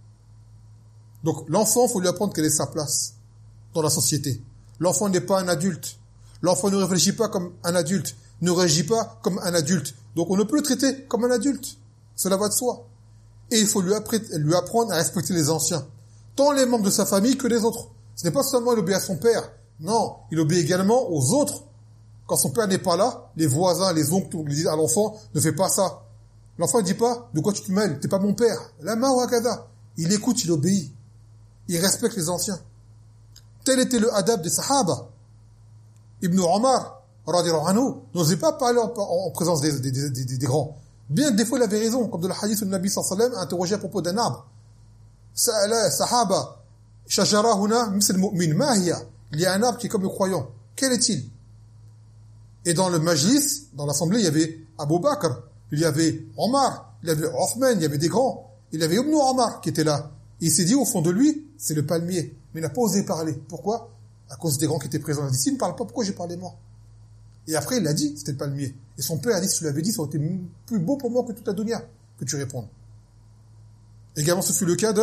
Donc l'enfant, faut lui apprendre quelle est sa place dans la société. L'enfant n'est pas un adulte. L'enfant ne réfléchit pas comme un adulte, ne réagit pas comme un adulte. Donc on ne peut le traiter comme un adulte. Cela va de soi. Et il faut lui apprendre à respecter les anciens. Tant les membres de sa famille que les autres. Ce n'est pas seulement il obéit à son père. Non, il obéit également aux autres. Quand son père n'est pas là, les voisins, les oncles, ils disent à l'enfant, ne fais pas ça. L'enfant ne dit pas, de quoi tu te mêles? T'es pas mon père. La ma'wakada. Il écoute, il obéit. Il respecte les anciens. Tel était le adab des sahaba. Ibn Omar, radiyallahu anhu, n'osait pas parler en présence des grands. Bien que des fois il avait raison, comme dans le hadith où le Nabi sallallahu alayhi wa sallam interrogé à propos d'un arbre. Sahaba, shajara huna misl mu'min, ma hiya? Il y a un arbre qui est comme le croyant. Quel est-il? Et dans le majlis, dans l'assemblée, il y avait Abu Bakr, il y avait Omar, il y avait Othman, il y avait des grands. Il y avait Ibn Omar qui était là. Et il s'est dit au fond de lui, c'est le palmier. Mais il n'a pas osé parler. Pourquoi? À cause des grands qui étaient présents. Il a dit, s'il ne parle pas, pourquoi j'ai parlé moi? Et après, il a dit, c'était le palmier. Et son père a dit, si tu l'avais dit, ça aurait été plus beau pour moi que toute la dunya, que tu répondes. Également, ce fut le cas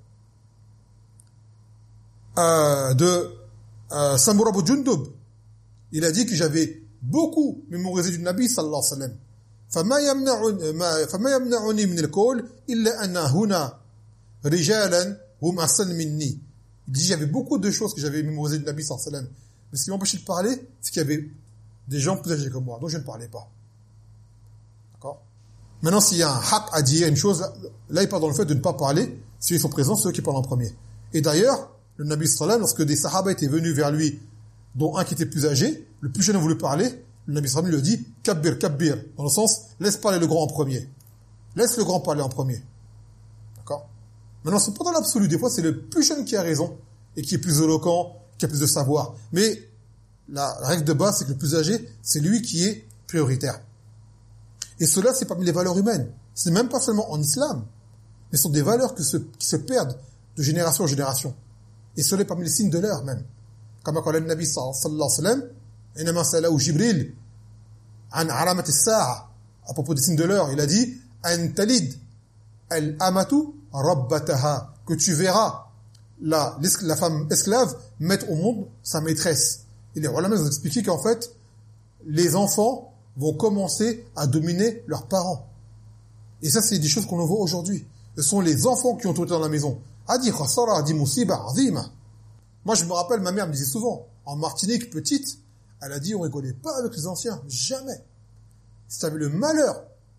de Samura Abu Jundub. Il a dit que j'avais beaucoup mémorisé du Nabi sallallahu alayhi wa sallam. فما يمنعني من القول إلا أن هنا رجالا هم أحسن مني. Il dit, j'avais beaucoup de choses que j'avais mémorisées du Nabi sallallahu alayhi wa sallam. Mais ce qui m'empêchait de parler, c'est qu'il y avait des gens plus âgés que moi, donc je ne parlais pas. D'accord? Maintenant, s'il y a un haq à dire, une chose, là, il parle dans le fait de ne pas parler. S'ils sont présents, c'est eux qui parlent en premier. Et d'ailleurs, le Nabi sallallahu alayhi wa sallam, lorsque des sahaba étaient venus vers lui, dont un qui était plus âgé, le plus jeune a voulu parler, le Nabi sallallahu alayhi wa sallam lui dit, kabbir, kabbir, dans le sens, laisse parler le grand en premier. Laisse le grand parler en premier. D'accord? Maintenant, c'est pas dans l'absolu. Des fois, c'est le plus jeune qui a raison et qui est plus éloquent, qui a plus de savoir. Mais la règle de base, c'est que le plus âgé, c'est lui qui est prioritaire. Et cela, c'est parmi les valeurs humaines. Ce n'est même pas seulement en islam, mais ce sont des valeurs qui se perdent de génération en génération. Et cela est parmi les signes de l'heure même. Comme a dit le Nabi sallallahu alayhi wa sallam, inama sa'alahu Jibril an alamat as-sa'a, à propos des signes de l'heure, il a dit, an talid al-amatu rabbataha, que tu verras la femme esclave mettre au monde sa maîtresse. Et les ulama ont expliqué qu'en fait, les enfants vont commencer à dominer leurs parents. Et ça, c'est des choses qu'on voit aujourd'hui. Ce sont les enfants qui ont tout dans la maison. Adi khasara, adi musiba, azima. Moi, je me rappelle, ma mère me disait souvent, en Martinique, petite, elle a dit, on rigolait pas avec les anciens. Jamais. Si tu avais le malheur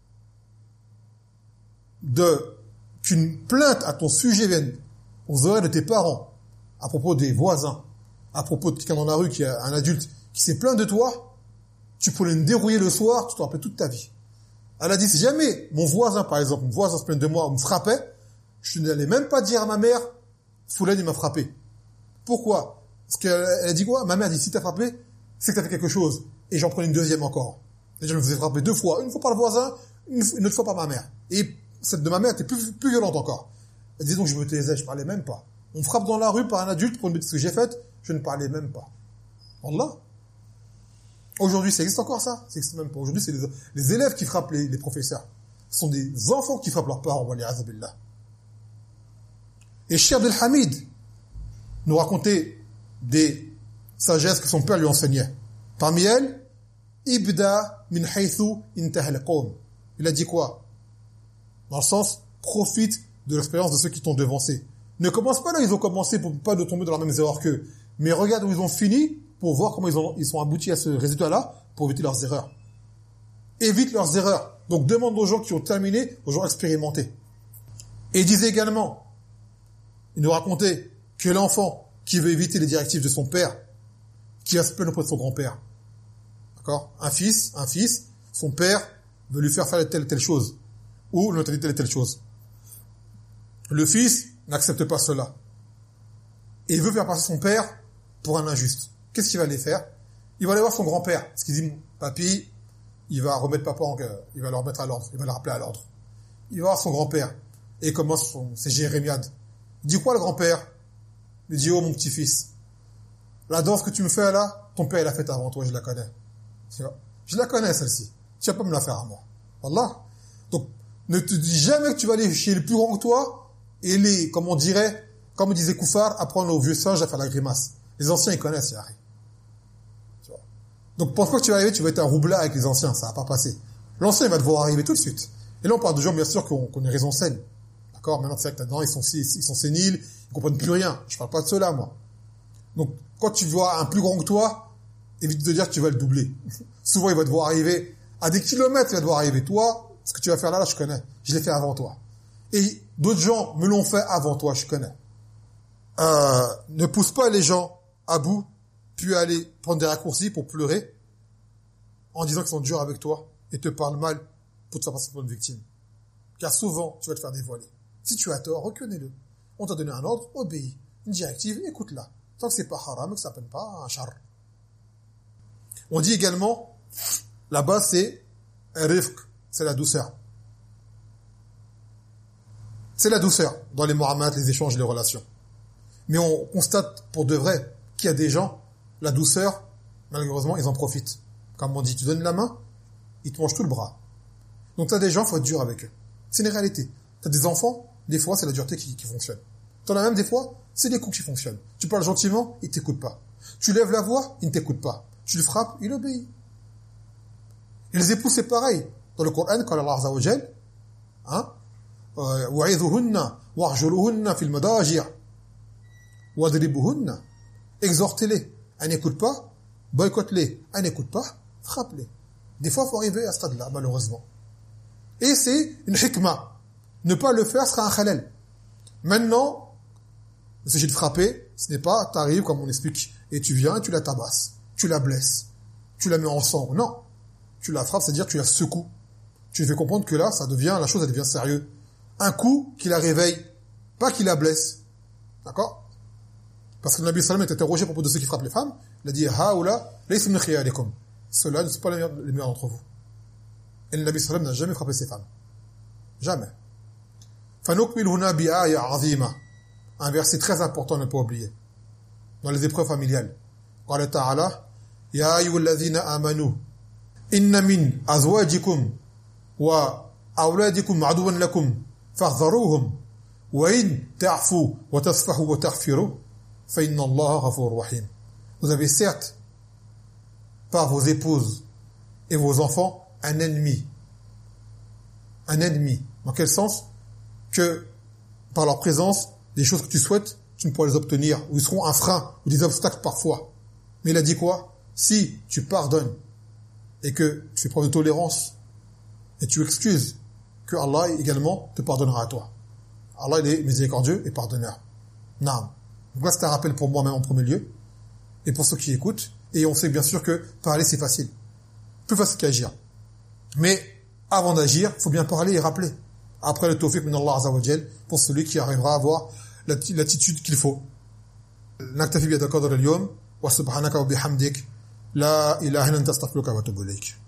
qu'une plainte à ton sujet vienne aux oreilles de tes parents, à propos des voisins, à propos de quelqu'un dans la rue qui a un adulte qui s'est plaint de toi, tu pourrais le dérouiller le soir, tu te rappelles toute ta vie. Elle a dit, si jamais mon voisin, par exemple, mon voisin se plaint de moi ou me frappait, je n'allais même pas dire à ma mère, Foulane, il m'a frappé. Pourquoi? Parce qu'elle a dit quoi? Ma mère a dit, si t'as frappé, c'est que t'as fait quelque chose. Et j'en prenais une deuxième encore. Et je me faisais frapper 2 fois. Une fois par le voisin, une autre fois par ma mère. Et celle de ma mère était plus violente encore. Elle disait donc, je me taisais, je parlais même pas. On me frappe dans la rue par un adulte pour une bêtise que j'ai faite, je ne parlais même pas. Allah. Aujourd'hui, ça existe encore ça? Ça existe même pas. Aujourd'hui, c'est les élèves qui frappent les professeurs. Ce sont des enfants qui frappent leurs parents, wali'adhu billah. Et Cheikh Abdel Hamid nous racontait des sagesses que son père lui enseignait. Parmi elles, Ibda min haythu intaha al-qawm. Il a dit quoi? Dans le sens, profite de l'expérience de ceux qui t'ont devancé. Ne commence pas là, ils ont commencé pour pas de tomber dans la même erreur qu'eux. Mais regarde où ils ont fini pour voir comment ils sont aboutis à ce résultat-là pour éviter leurs erreurs. Évite leurs erreurs. Donc demande aux gens qui ont terminé, aux gens expérimentés. Et il disait également, il nous racontait que l'enfant qui veut éviter les directives de son père, qui va se plaindre auprès de son grand-père. D'accord? Un fils, son père veut lui faire telle chose. Ou lui interdit telle chose. Le fils n'accepte pas cela. Et il veut faire passer son père pour un injuste. Qu'est-ce qu'il va aller faire? Il va aller voir son grand-père. Parce qu'il dit, papy, il va remettre papa il va le remettre à l'ordre. Il va le rappeler à l'ordre. Il va voir son grand-père. Et il commence ses jérémiades. Il dit quoi, le grand-père? Il dit, oh, mon petit-fils, la danse que tu me fais là, ton père, il l'a faite avant toi, je la connais. Tu vois? Je la connais, celle-ci. Tu vas pas me la faire à moi. Wallah. Donc, ne te dis jamais que tu vas aller chez les plus grands que toi, et comme on disait Koufar, apprendre aux vieux singes à faire la grimace. Les anciens, ils connaissent, Yahri. Tu vois. Donc, pense pas que tu vas arriver, tu vas être un roublard avec les anciens, ça va pas passer. L'ancien, il va devoir arriver tout de suite. Et là, on parle de gens, bien sûr, qu'on ait raison saine. D'accord? Maintenant, c'est vrai que là-dedans, ils sont séniles, ils comprennent plus rien. Je parle pas de cela, moi. Donc, quand tu vois un plus grand que toi, évite de dire que tu vas le doubler. Souvent, il va devoir arriver à des kilomètres, il va devoir arriver. Toi, ce que tu vas faire là, je connais. Je l'ai fait avant toi. Et d'autres gens me l'ont fait avant toi, je connais. Ne pousse pas les gens à bout, puis aller prendre des raccourcis pour pleurer, en disant qu'ils sont durs avec toi, et te parlent mal pour te faire passer pour une victime. Car souvent, tu vas te faire dévoiler. Si tu as tort, reconnais-le. On t'a donné un ordre, obéis. Une directive, écoute-la. Tant que c'est pas haram, que ça s'appelle pas un char. On dit également, là-bas, c'est rifq, c'est la douceur. C'est la douceur dans les mu'amalat, les échanges, les relations. Mais on constate pour de vrai qu'il y a des gens, la douceur, malheureusement, ils en profitent. Comme on dit, tu donnes la main, ils te mangent tout le bras. Donc t'as des gens, faut être dur avec eux. C'est une réalité. T'as des enfants, des fois, c'est la dureté qui fonctionne. T'en as même des fois, c'est les coups qui fonctionnent. Tu parles gentiment, il t'écoute pas. Tu lèves la voix, il ne t'écoute pas. Tu le frappes, il obéit. Et les époux, c'est pareil. Dans le Coran, quand Allah Azza wa Jal, wa'idhuhunna wahjuruhunna fil madaji' wadribuhunna. Exhortez-les. Elle n'écoute pas, boycotte-les. Elle n'écoute pas, frappe-les. Des fois, il faut arriver à ce stade-là, malheureusement. Et c'est une hikmah. Ne pas le faire sera un khalal. Maintenant, il s'agit de frapper, ce n'est pas, t'arrives, comme on explique, et tu viens et tu la tabasses, tu la blesses, tu la mets en sang. Non. Tu la frappes, c'est-à-dire tu la secoues. Tu lui fais comprendre que là, la chose, elle devient sérieuse. Un coup qui la réveille, pas qui la blesse. D'accord? Parce que le Nabi sallam est interrogé à propos de ceux qui frappent les femmes. Il a dit, haoula, laysa min khiyarikum. Ceux-là ne sont pas les meilleurs d'entre vous. Et le Nabi sallam n'a jamais frappé ses femmes. Jamais. Fanukmil huna bi'aya azima. Un verset très important à ne pas oublier. Dans les épreuves familiales. Qala ta'ala, ya ayyuhalladhina amanu, inna min azwajikum wa awladikum aduwwan lakum fahdharuhum wa in ta'fu wa tasfahu wa taghfiru fa inna Allaha ghafurur rahim. Vous avez certes par vos épouses et vos enfants un ennemi. Un ennemi. Dans quel sens? Que par leur présence, des choses que tu souhaites, tu ne pourras les obtenir, ou ils seront un frein, ou des obstacles parfois. Mais il a dit quoi? Si tu pardonnes, et que tu fais preuve de tolérance, et tu excuses, que Allah également te pardonnera à toi. Allah, il est miséricordieux et pardonneur. Naam. Donc là, c'est un rappel pour moi-même en premier lieu, et pour ceux qui écoutent, et on sait bien sûr que parler, c'est facile. Plus facile qu'agir. Mais, avant d'agir, il faut bien parler et rappeler. Après le tawfiq min Allah Azza wa Jal, pour celui qui arrivera à avoir l'attitude qu'il faut. نكتفي بهذا القدر اليوم وسبحانك وبحمدك لا إله إلا أنت أستغفرك وأتوب إليك